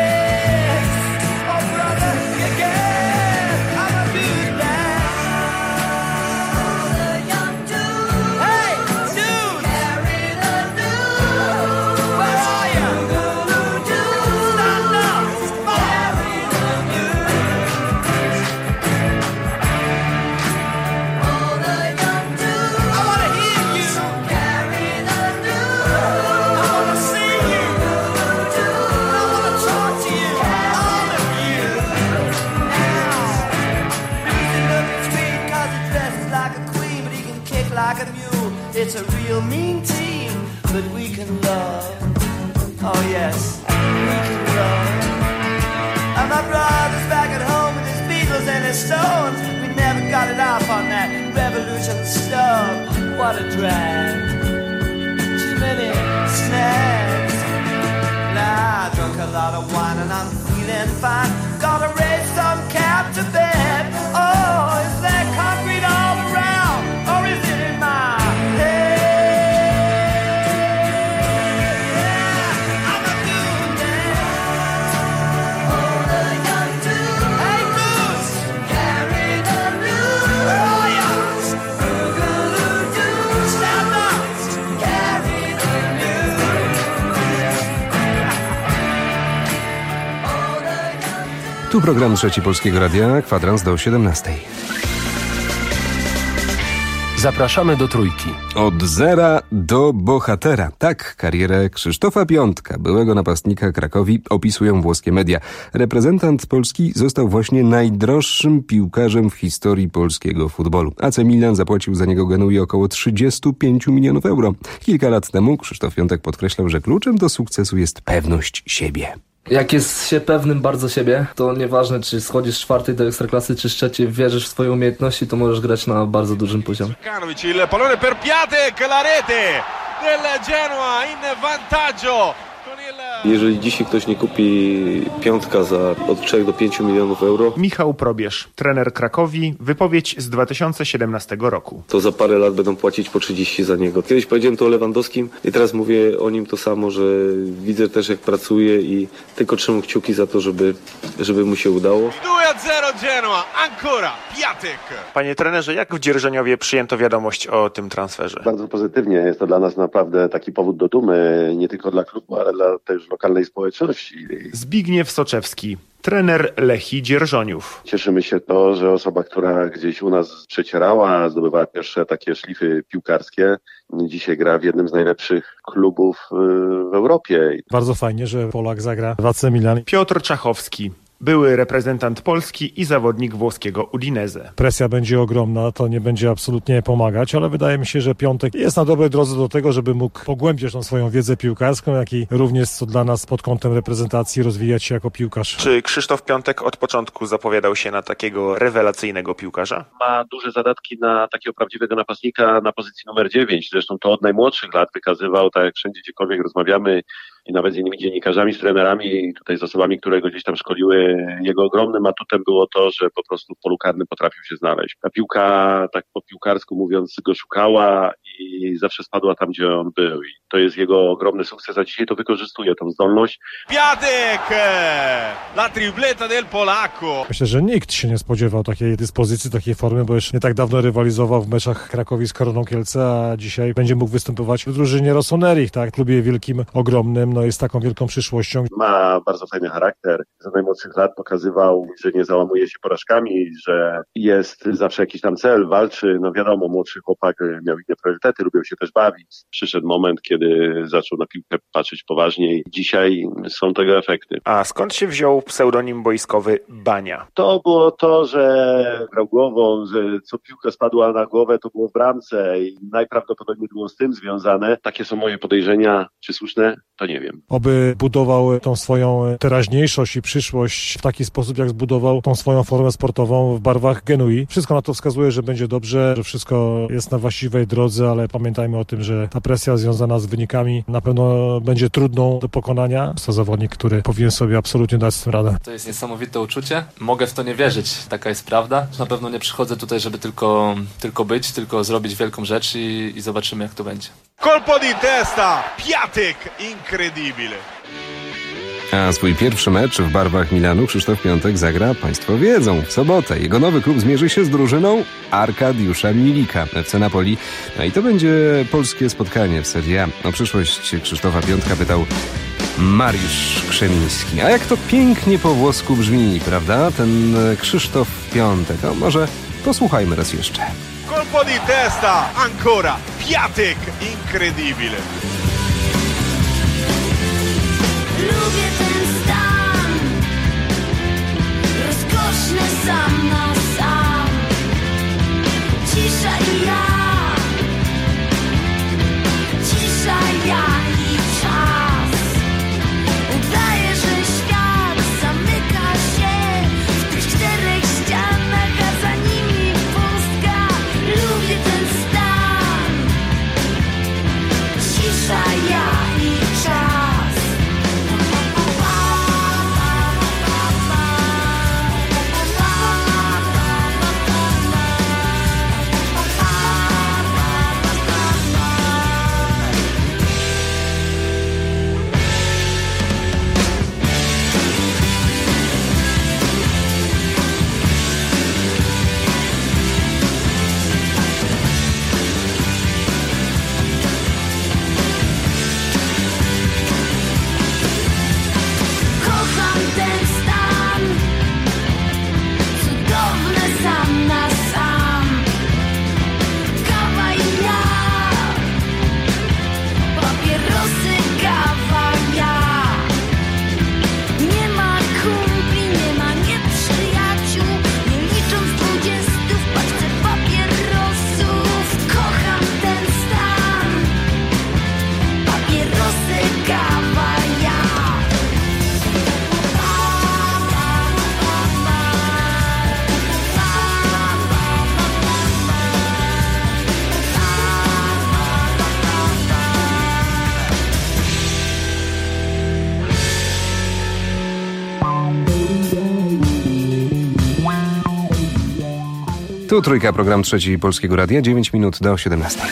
[SPEAKER 5] It's a real mean team, but we can love. Oh yes, we can love. And my brother's back at home with his Beatles and his Stones. We never got it off on that revolution stuff. What a drag. Too many snags. Nah, I drunk a lot of wine and I'm feeling fine. Gotta raise some cap to bed. Oh, is there concrete all around? Or is it in my Stand up!
[SPEAKER 2] Tu program Trzeci Polskiego Radia, kwadrans do siedemnastej.
[SPEAKER 12] Zapraszamy do Trójki.
[SPEAKER 2] Od zera do bohatera. Tak karierę Krzysztofa Piątka, byłego napastnika Krakowi, opisują włoskie media. Reprezentant Polski został właśnie najdroższym piłkarzem w historii polskiego futbolu. A C Milan zapłacił za niego Genui około trzydzieści pięć milionów euro. Kilka lat temu Krzysztof Piątek podkreślał, że kluczem do sukcesu jest pewność siebie.
[SPEAKER 9] Jak jest się pewnym bardzo siebie, to nieważne czy schodzisz z czwartej do ekstraklasy czy z trzeciej, wierzysz w swoje umiejętności, to możesz grać na bardzo dużym poziomie.
[SPEAKER 10] Il pallone per Piatek, la rete del Genoa in vantaggio.
[SPEAKER 11] Jeżeli dzisiaj ktoś nie kupi Piątka za od trzech do pięciu milionów euro...
[SPEAKER 14] Michał Probierz, trener Krakowi, wypowiedź z dwa tysiące siedemnastego roku.
[SPEAKER 11] To za parę lat będą płacić po trzydzieści za niego. Kiedyś powiedziałem to o Lewandowskim i teraz mówię o nim to samo, że widzę też jak pracuje i tylko trzymam kciuki za to, żeby, żeby mu się udało.
[SPEAKER 10] dwa zero Genoa, ancora Piatek.
[SPEAKER 14] Panie trenerze, jak w Dzierżoniowie przyjęto wiadomość o tym transferze?
[SPEAKER 22] Bardzo pozytywnie. Jest to dla nas naprawdę taki powód do dumy, nie tylko dla klubu, ale dla też lokalnej społeczności.
[SPEAKER 14] Zbigniew Soczewski, trener Lechii Dzierżoniów.
[SPEAKER 22] Cieszymy się to, że osoba, która gdzieś u nas przecierała, zdobywała pierwsze takie szlify piłkarskie, dzisiaj gra w jednym z najlepszych klubów w Europie.
[SPEAKER 23] Bardzo fajnie, że Polak zagra w A C Milan.
[SPEAKER 14] Piotr Czachowski, były reprezentant Polski i zawodnik włoskiego Udinese.
[SPEAKER 23] Presja będzie ogromna, to nie będzie absolutnie pomagać, ale wydaje mi się, że Piątek jest na dobrej drodze do tego, żeby mógł pogłębiać tą swoją wiedzę piłkarską, jak i również co dla nas pod kątem reprezentacji rozwijać się jako piłkarz.
[SPEAKER 14] Czy Krzysztof Piątek od początku zapowiadał się na takiego rewelacyjnego piłkarza?
[SPEAKER 22] Ma duże zadatki na takiego prawdziwego napastnika na pozycji numer dziewięć. Zresztą to od najmłodszych lat wykazywał, tak jak wszędzie gdziekolwiek rozmawiamy, i nawet z innymi dziennikarzami, z trenerami i tutaj z osobami, które go gdzieś tam szkoliły. Jego ogromnym atutem było to, że po prostu w polu karnym potrafił się znaleźć. Ta piłka, tak po piłkarsku mówiąc, go szukała i zawsze spadła tam, gdzie on był. I to jest jego ogromny sukces, a dzisiaj to wykorzystuje, tą zdolność.
[SPEAKER 10] Piatek! La tripleta del Polacco!
[SPEAKER 23] Myślę, że nikt się nie spodziewał takiej dyspozycji, takiej formy, bo już nie tak dawno rywalizował w meczach Krakowi z Koroną Kielce, a dzisiaj będzie mógł występować w drużynie Rossoneri, tak, w klubie wielkim, ogromnym, no jest taką wielką przyszłością.
[SPEAKER 22] Ma bardzo fajny charakter. Za najmłodszych lat pokazywał, że nie załamuje się porażkami, że jest zawsze jakiś tam cel, walczy. No wiadomo, młodszy chłopak miał inne priorytety, lubił się też bawić. Przyszedł moment, kiedy zaczął na piłkę patrzeć poważniej. Dzisiaj są tego efekty.
[SPEAKER 14] A skąd się wziął pseudonim boiskowy Bania?
[SPEAKER 22] To było to, że grał głową, że co piłka spadła na głowę, to było w bramce i najprawdopodobniej było z tym związane. Takie są moje podejrzenia. Czy słuszne? To nie wiem.
[SPEAKER 23] Oby budował tą swoją teraźniejszość i przyszłość w taki sposób, jak zbudował tą swoją formę sportową w barwach Genui. Wszystko na to wskazuje, że będzie dobrze, że wszystko jest na właściwej drodze, ale pamiętajmy o tym, że ta presja związana z wynikami na pewno będzie trudną do pokonania. Jest to zawodnik, który powinien sobie absolutnie dać z tym radę.
[SPEAKER 9] To jest niesamowite uczucie. Mogę w to nie wierzyć. Taka jest prawda. Na pewno nie przychodzę tutaj, żeby tylko, tylko być, tylko zrobić wielką rzecz i, i zobaczymy, jak to będzie.
[SPEAKER 10] Colpo di testa, Piatek, incredibile.
[SPEAKER 2] A swój pierwszy mecz w barwach Milanu Krzysztof Piątek zagra, państwo wiedzą, w sobotę. Jego nowy klub zmierzy się z drużyną Arkadiusza Milika, F C Napoli. No i to będzie polskie spotkanie w Serie A. O przyszłość Krzysztofa Piątka pytał Mariusz Krzemiński. A jak to pięknie po włosku brzmi, prawda? Ten Krzysztof Piątek. No może posłuchajmy raz jeszcze.
[SPEAKER 10] Colpo di testa, ancora Piatek, incredibile.
[SPEAKER 21] Lubię ten stan, rozkoszny sam na sam, cisza i ja, cisza ja i czas. Udaje, że świat zamyka się w tych czterech ścianach, a za nimi pustka. Lubię ten stan, cisza
[SPEAKER 2] Tu Trójka, program Trzeci Polskiego Radia, dziewięć minut do siedemnastej.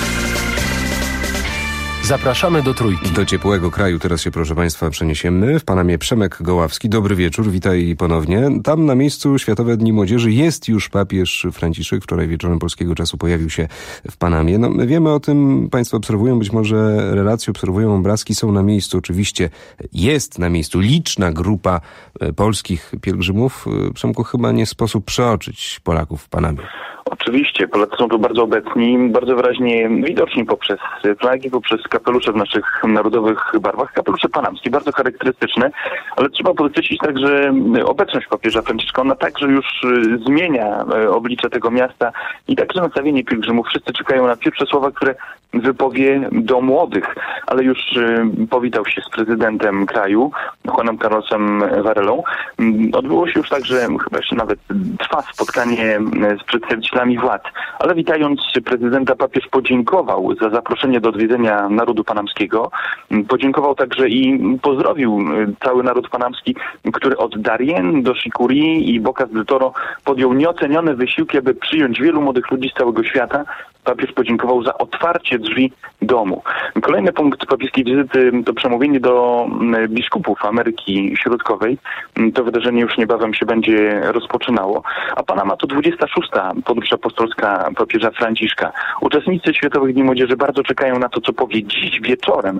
[SPEAKER 12] Zapraszamy do Trójki.
[SPEAKER 2] Do ciepłego kraju teraz się, proszę Państwa, przeniesiemy. W Panamie Przemek Goławski. Dobry wieczór, witaj ponownie. Tam na miejscu Światowe Dni Młodzieży jest już papież Franciszek. Wczoraj wieczorem polskiego czasu pojawił się w Panamie. No, my wiemy o tym, Państwo obserwują być może relacje, obserwują obrazki, są na miejscu. Oczywiście jest na miejscu liczna grupa polskich pielgrzymów. Przemku, chyba nie sposób przeoczyć Polaków w Panamie.
[SPEAKER 15] Oczywiście, Polacy są tu bardzo obecni, bardzo wyraźnie widoczni poprzez flagi, poprzez kapelusze w naszych narodowych barwach, kapelusze panamskie, bardzo charakterystyczne, ale trzeba podkreślić także obecność papieża Franciszka. Ona także już zmienia oblicze tego miasta i także nastawienie pielgrzymów. Wszyscy czekają na pierwsze słowa, które wypowie do młodych, ale już powitał się z prezydentem kraju, Juanem Carlosem Varelą. Odbyło się już także, chyba jeszcze nawet trwa spotkanie z przedstawicielami władz, ale witając prezydenta, papież podziękował za zaproszenie do odwiedzenia narodu panamskiego. Podziękował także i pozdrowił cały naród panamski, który od Darien do Sicuri i Bocas del Toro podjął nieocenione wysiłki, aby przyjąć wielu młodych ludzi z całego świata. Papież podziękował za otwarcie drzwi domu. Kolejny punkt papieskiej wizyty to przemówienie do biskupów Ameryki Środkowej. To wydarzenie już niebawem się będzie rozpoczynało. A Panama to dwudziesta szósta podróż apostolska papieża Franciszka. Uczestnicy Światowych Dni Młodzieży bardzo czekają na to, co powie dziś wieczorem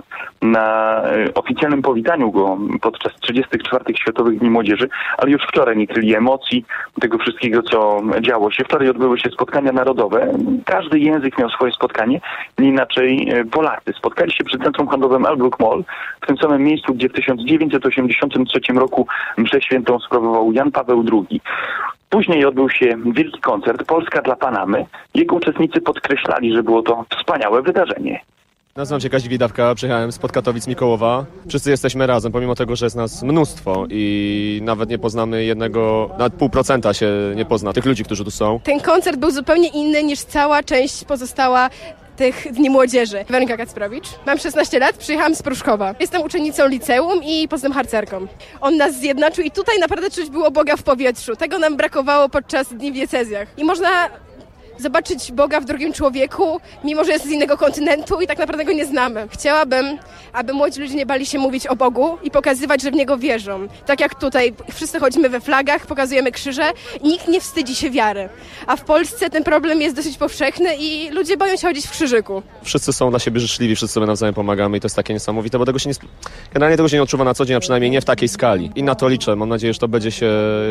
[SPEAKER 15] na oficjalnym powitaniu go podczas trzydziestych czwartych Światowych Dni Młodzieży, ale już wczoraj nie kryli emocji tego wszystkiego, co działo się. Wczoraj odbyły się spotkania narodowe. Każdy język miał swoje spotkanie, nie inaczej Polacy. Spotkali się przy Centrum Handlowym Albrook Mall, w tym samym miejscu, gdzie w tysiąc dziewięćset osiemdziesiątym trzecim roku mszę świętą sprawował Jan Paweł drugi. Później odbył się wielki koncert Polska dla Panamy. Jego uczestnicy podkreślali, że było to wspaniałe wydarzenie.
[SPEAKER 18] Nazywam się Kazimierz Widawka, przyjechałem spod Katowic Mikołowa. Wszyscy jesteśmy razem, pomimo tego, że jest nas mnóstwo i nawet nie poznamy jednego, nawet pół procenta się nie pozna tych ludzi, którzy tu są.
[SPEAKER 19] Ten koncert był zupełnie inny niż cała część pozostała tych Dni Młodzieży. Weronika Kacprowicz. Mam szesnaście lat, przyjechałam z Pruszkowa. Jestem uczennicą liceum i poza tym harcerką. On nas zjednoczył i tutaj naprawdę czuć było Boga w powietrzu. Tego nam brakowało podczas dni w diecezjach. I można zobaczyć Boga w drugim człowieku, mimo że jest z innego kontynentu i tak naprawdę go nie znamy. Chciałabym, aby młodzi ludzie nie bali się mówić o Bogu i pokazywać, że w Niego wierzą. Tak jak tutaj, wszyscy chodzimy we flagach, pokazujemy krzyże i nikt nie wstydzi się wiary. A w Polsce ten problem jest dosyć powszechny i ludzie boją się chodzić w krzyżyku.
[SPEAKER 18] Wszyscy są dla siebie życzliwi, wszyscy sobie nawzajem pomagamy i to jest takie niesamowite, bo tego się nie, generalnie tego się nie odczuwa na co dzień, a przynajmniej nie w takiej skali. I na to liczę. Mam nadzieję, że to będzie się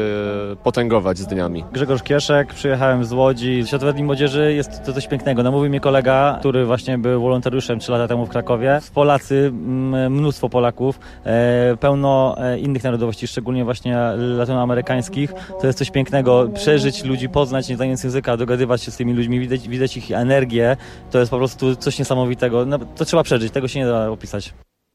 [SPEAKER 18] potęgować z dniami.
[SPEAKER 24] Grzegorz Kieszek, przyjechałem z Łodzi. Światowe Dni Młodzieży jest to coś pięknego. Namówił mnie kolega, który właśnie był wolontariuszem trzy lata temu w Krakowie. Polacy, mnóstwo Polaków, pełno innych narodowości, szczególnie właśnie latynoamerykańskich. To jest coś pięknego. Przeżyć ludzi, poznać, nie znając języka, dogadywać się z tymi ludźmi, widać, widać ich energię. To jest po prostu coś niesamowitego. No, to trzeba przeżyć, tego się nie da opisać.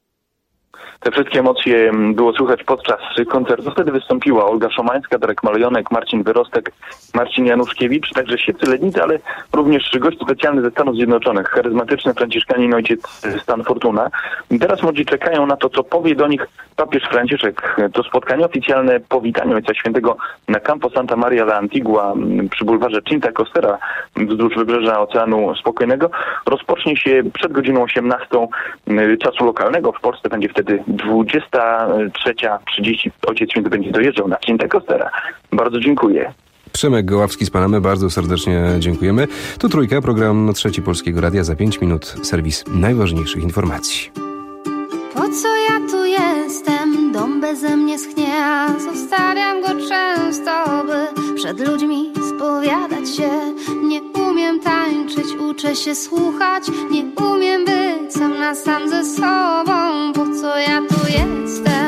[SPEAKER 15] Te wszystkie emocje było słychać podczas koncertu. Wtedy wystąpiła Olga Szomańska, Darek Malejonek, Marcin Wyrostek, Marcin Januszkiewicz, także siedcy Lednicy, ale również gość specjalny ze Stanów Zjednoczonych, charyzmatyczny franciszkanin ojciec Stan Fortuna. I teraz młodzi czekają na to, co powie do nich papież Franciszek. To spotkanie oficjalne powitanie Ojca Świętego na Campo Santa Maria la Antigua przy bulwarze Cinta Costera wzdłuż wybrzeża Oceanu Spokojnego rozpocznie się przed godziną osiemnastą czasu lokalnego. W Polsce będzie wtedy dwudziesta trzecia trzydzieści. Ojciec Święty będzie dojeżdżał na Cinta Costera. Bardzo dziękuję.
[SPEAKER 2] Przemek Goławski z Panamy, bardzo serdecznie dziękujemy. Tu Trójka, program Trzeci Polskiego Radia. Za pięć minut serwis najważniejszych informacji.
[SPEAKER 21] Po co ja tu jestem? Dom beze mnie schnie, a zostawiam go często, by przed ludźmi spowiadać się. Nie umiem tańczyć, uczę się słuchać. Nie umiem być sam na sam ze sobą. Po co ja tu jestem?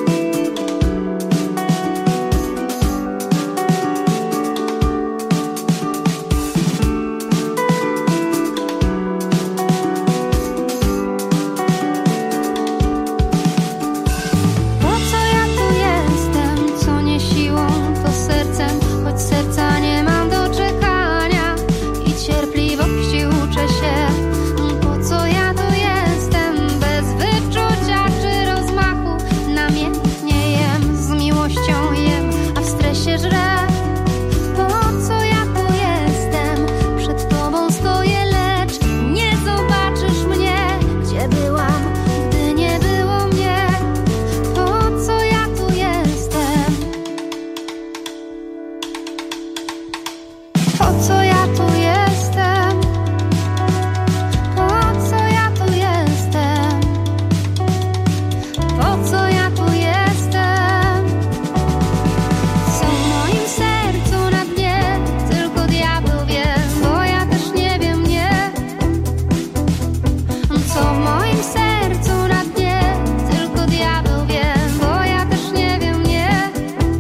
[SPEAKER 21] Serca nie mam do czekania i cierpliwości uczę się. Po co ja tu jestem bez wyczucia czy rozmachu? Po co ja tu jestem? Co w moim sercu na dnie, tylko diabeł wie, bo ja też nie wiem, nie. Co w moim sercu na dnie, tylko diabeł wie, bo ja też nie wiem, nie.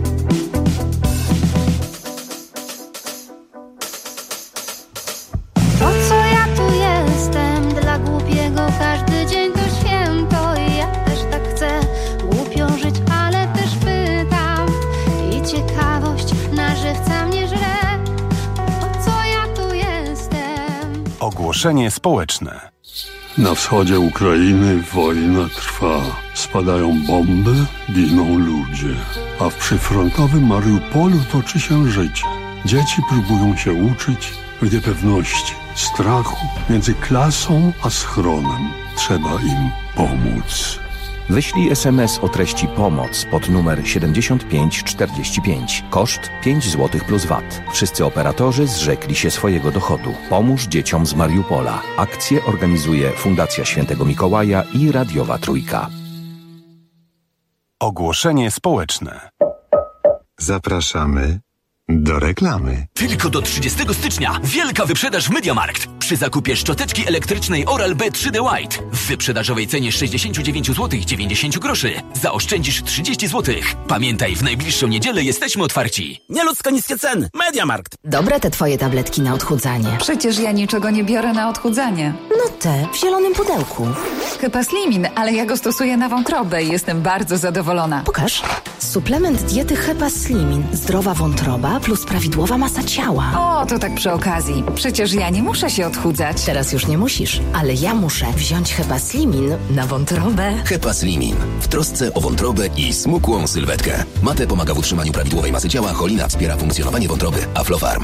[SPEAKER 21] Po co ja tu jestem? Dla głupiego każdy dzień to święto i ja też tak chcę głupio żyć, ale też pytam i ciekawość na żywca mnie żre. Po co ja tu jestem?
[SPEAKER 12] Ogłoszenie społeczne.
[SPEAKER 3] Na wschodzie Ukrainy wojna trwa. Spadają bomby, giną ludzie. A w przyfrontowym Mariupolu toczy się życie. Dzieci próbują się uczyć w niepewności, strachu między klasą a schronem. Trzeba im pomóc.
[SPEAKER 4] Wyślij es em es o treści pomoc pod numer siedemdziesiąt pięć czterdzieści pięć. Koszt pięć złotych plus V A T. Wszyscy operatorzy zrzekli się swojego dochodu. Pomóż dzieciom z Mariupola. Akcję organizuje Fundacja Świętego Mikołaja i Radiowa Trójka.
[SPEAKER 12] Ogłoszenie społeczne.
[SPEAKER 16] Zapraszamy do reklamy.
[SPEAKER 20] Tylko do trzydziestego stycznia wielka wyprzedaż w MediaMarkt. Przy zakupie szczoteczki elektrycznej Oral-B trzy D White w wyprzedażowej cenie sześćdziesiąt dziewięć złotych dziewięćdziesiąt groszy zaoszczędzisz trzydzieści złotych. Pamiętaj, w najbliższą niedzielę jesteśmy otwarci.
[SPEAKER 25] Nieludzko niskie ceny. MediaMarkt.
[SPEAKER 26] Dobre te twoje tabletki na odchudzanie.
[SPEAKER 27] Przecież ja niczego nie biorę na odchudzanie.
[SPEAKER 26] No te, w zielonym pudełku.
[SPEAKER 27] Hepaslimin, ale ja go stosuję na wątrobę i jestem bardzo zadowolona.
[SPEAKER 26] Pokaż. Suplement diety Hepaslimin. Zdrowa wątroba plus prawidłowa masa ciała.
[SPEAKER 27] O, to tak przy okazji. Przecież ja nie muszę się odchudzać.
[SPEAKER 26] Teraz już nie musisz, ale ja muszę wziąć Hepaslimin na wątrobę.
[SPEAKER 28] Hepaslimin. W trosce o wątrobę i smukłą sylwetkę. Mate pomaga w utrzymaniu prawidłowej masy ciała, cholina wspiera funkcjonowanie wątroby. Aflofarm.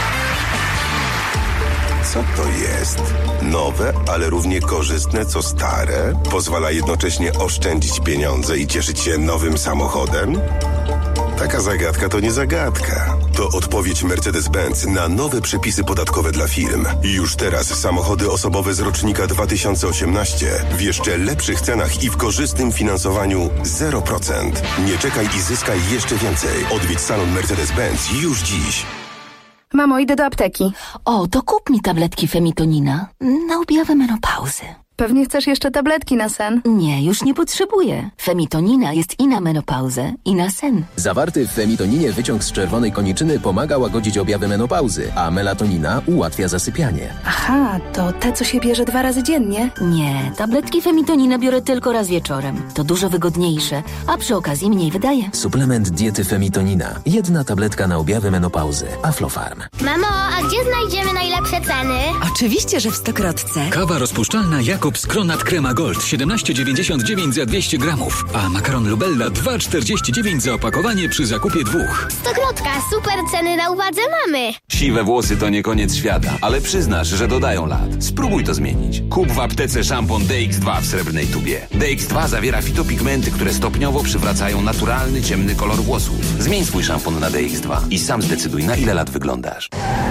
[SPEAKER 29] Co to jest? Nowe, ale równie korzystne co stare? Pozwala jednocześnie oszczędzić pieniądze i cieszyć się nowym samochodem? Taka zagadka to nie zagadka. To odpowiedź Mercedes-Benz na nowe przepisy podatkowe dla firm. I już teraz samochody osobowe z rocznika dwa tysiące osiemnaście w jeszcze lepszych cenach i w korzystnym finansowaniu zero procent. Nie czekaj i zyskaj jeszcze więcej. Odwiedź salon Mercedes-Benz już dziś.
[SPEAKER 26] Mamo, idę do apteki. O, to kup mi tabletki Femitonina na objawy menopauzy.
[SPEAKER 21] Pewnie chcesz jeszcze tabletki na sen?
[SPEAKER 26] Nie, już nie potrzebuję. Femitonina jest i na menopauzę, i na sen.
[SPEAKER 28] Zawarty w femitoninie wyciąg z czerwonej koniczyny pomaga łagodzić objawy menopauzy, a melatonina ułatwia zasypianie.
[SPEAKER 21] Aha, to te, co się bierze dwa razy dziennie?
[SPEAKER 26] Nie, tabletki Femitonina biorę tylko raz wieczorem. To dużo wygodniejsze, a przy okazji mniej wydaje.
[SPEAKER 28] Suplement diety Femitonina. Jedna tabletka na objawy menopauzy. Aflofarm.
[SPEAKER 21] Mamo, a gdzie znajdziemy najlepsze ceny?
[SPEAKER 26] Oczywiście, że w Stokrotce.
[SPEAKER 30] Kawa rozpuszczalna Jakobs Kronat Krema Gold siedemnaście dziewięćdziesiąt dziewięć za dwieście gramów, a makaron Lubella dwa czterdzieści dziewięć za opakowanie przy zakupie dwóch.
[SPEAKER 21] Stokrotka, super ceny na uwadze mamy.
[SPEAKER 31] Siwe włosy to nie koniec świata, ale przyznasz, że dodają lat. Spróbuj to zmienić. Kup w aptece szampon D X dwa w srebrnej tubie. D X dwa zawiera fitopigmenty, które stopniowo przywracają naturalny, ciemny kolor włosów. Zmień swój szampon na D X dwa i sam zdecyduj, na ile lat wyglądasz.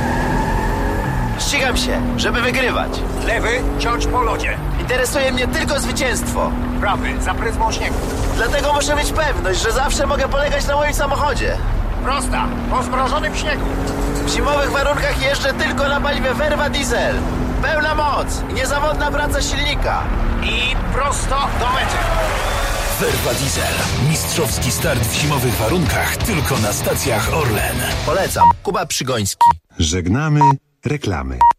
[SPEAKER 25] Ścigam się, żeby wygrywać.
[SPEAKER 10] Lewy, ciąć po lodzie.
[SPEAKER 25] Interesuje mnie tylko zwycięstwo.
[SPEAKER 10] Prawy, za pryzmą śniegu.
[SPEAKER 25] Dlatego muszę mieć pewność, że zawsze mogę polegać na moim samochodzie.
[SPEAKER 10] Prosta, po zmrożonym śniegu.
[SPEAKER 25] W zimowych warunkach jeżdżę tylko na paliwie Verva Diesel. Pełna moc i niezawodna praca silnika.
[SPEAKER 10] I prosto do mety.
[SPEAKER 30] Verva Diesel. Mistrzowski start w zimowych warunkach tylko na stacjach Orlen.
[SPEAKER 25] Polecam. Kuba Przygoński.
[SPEAKER 16] Żegnamy reklamy.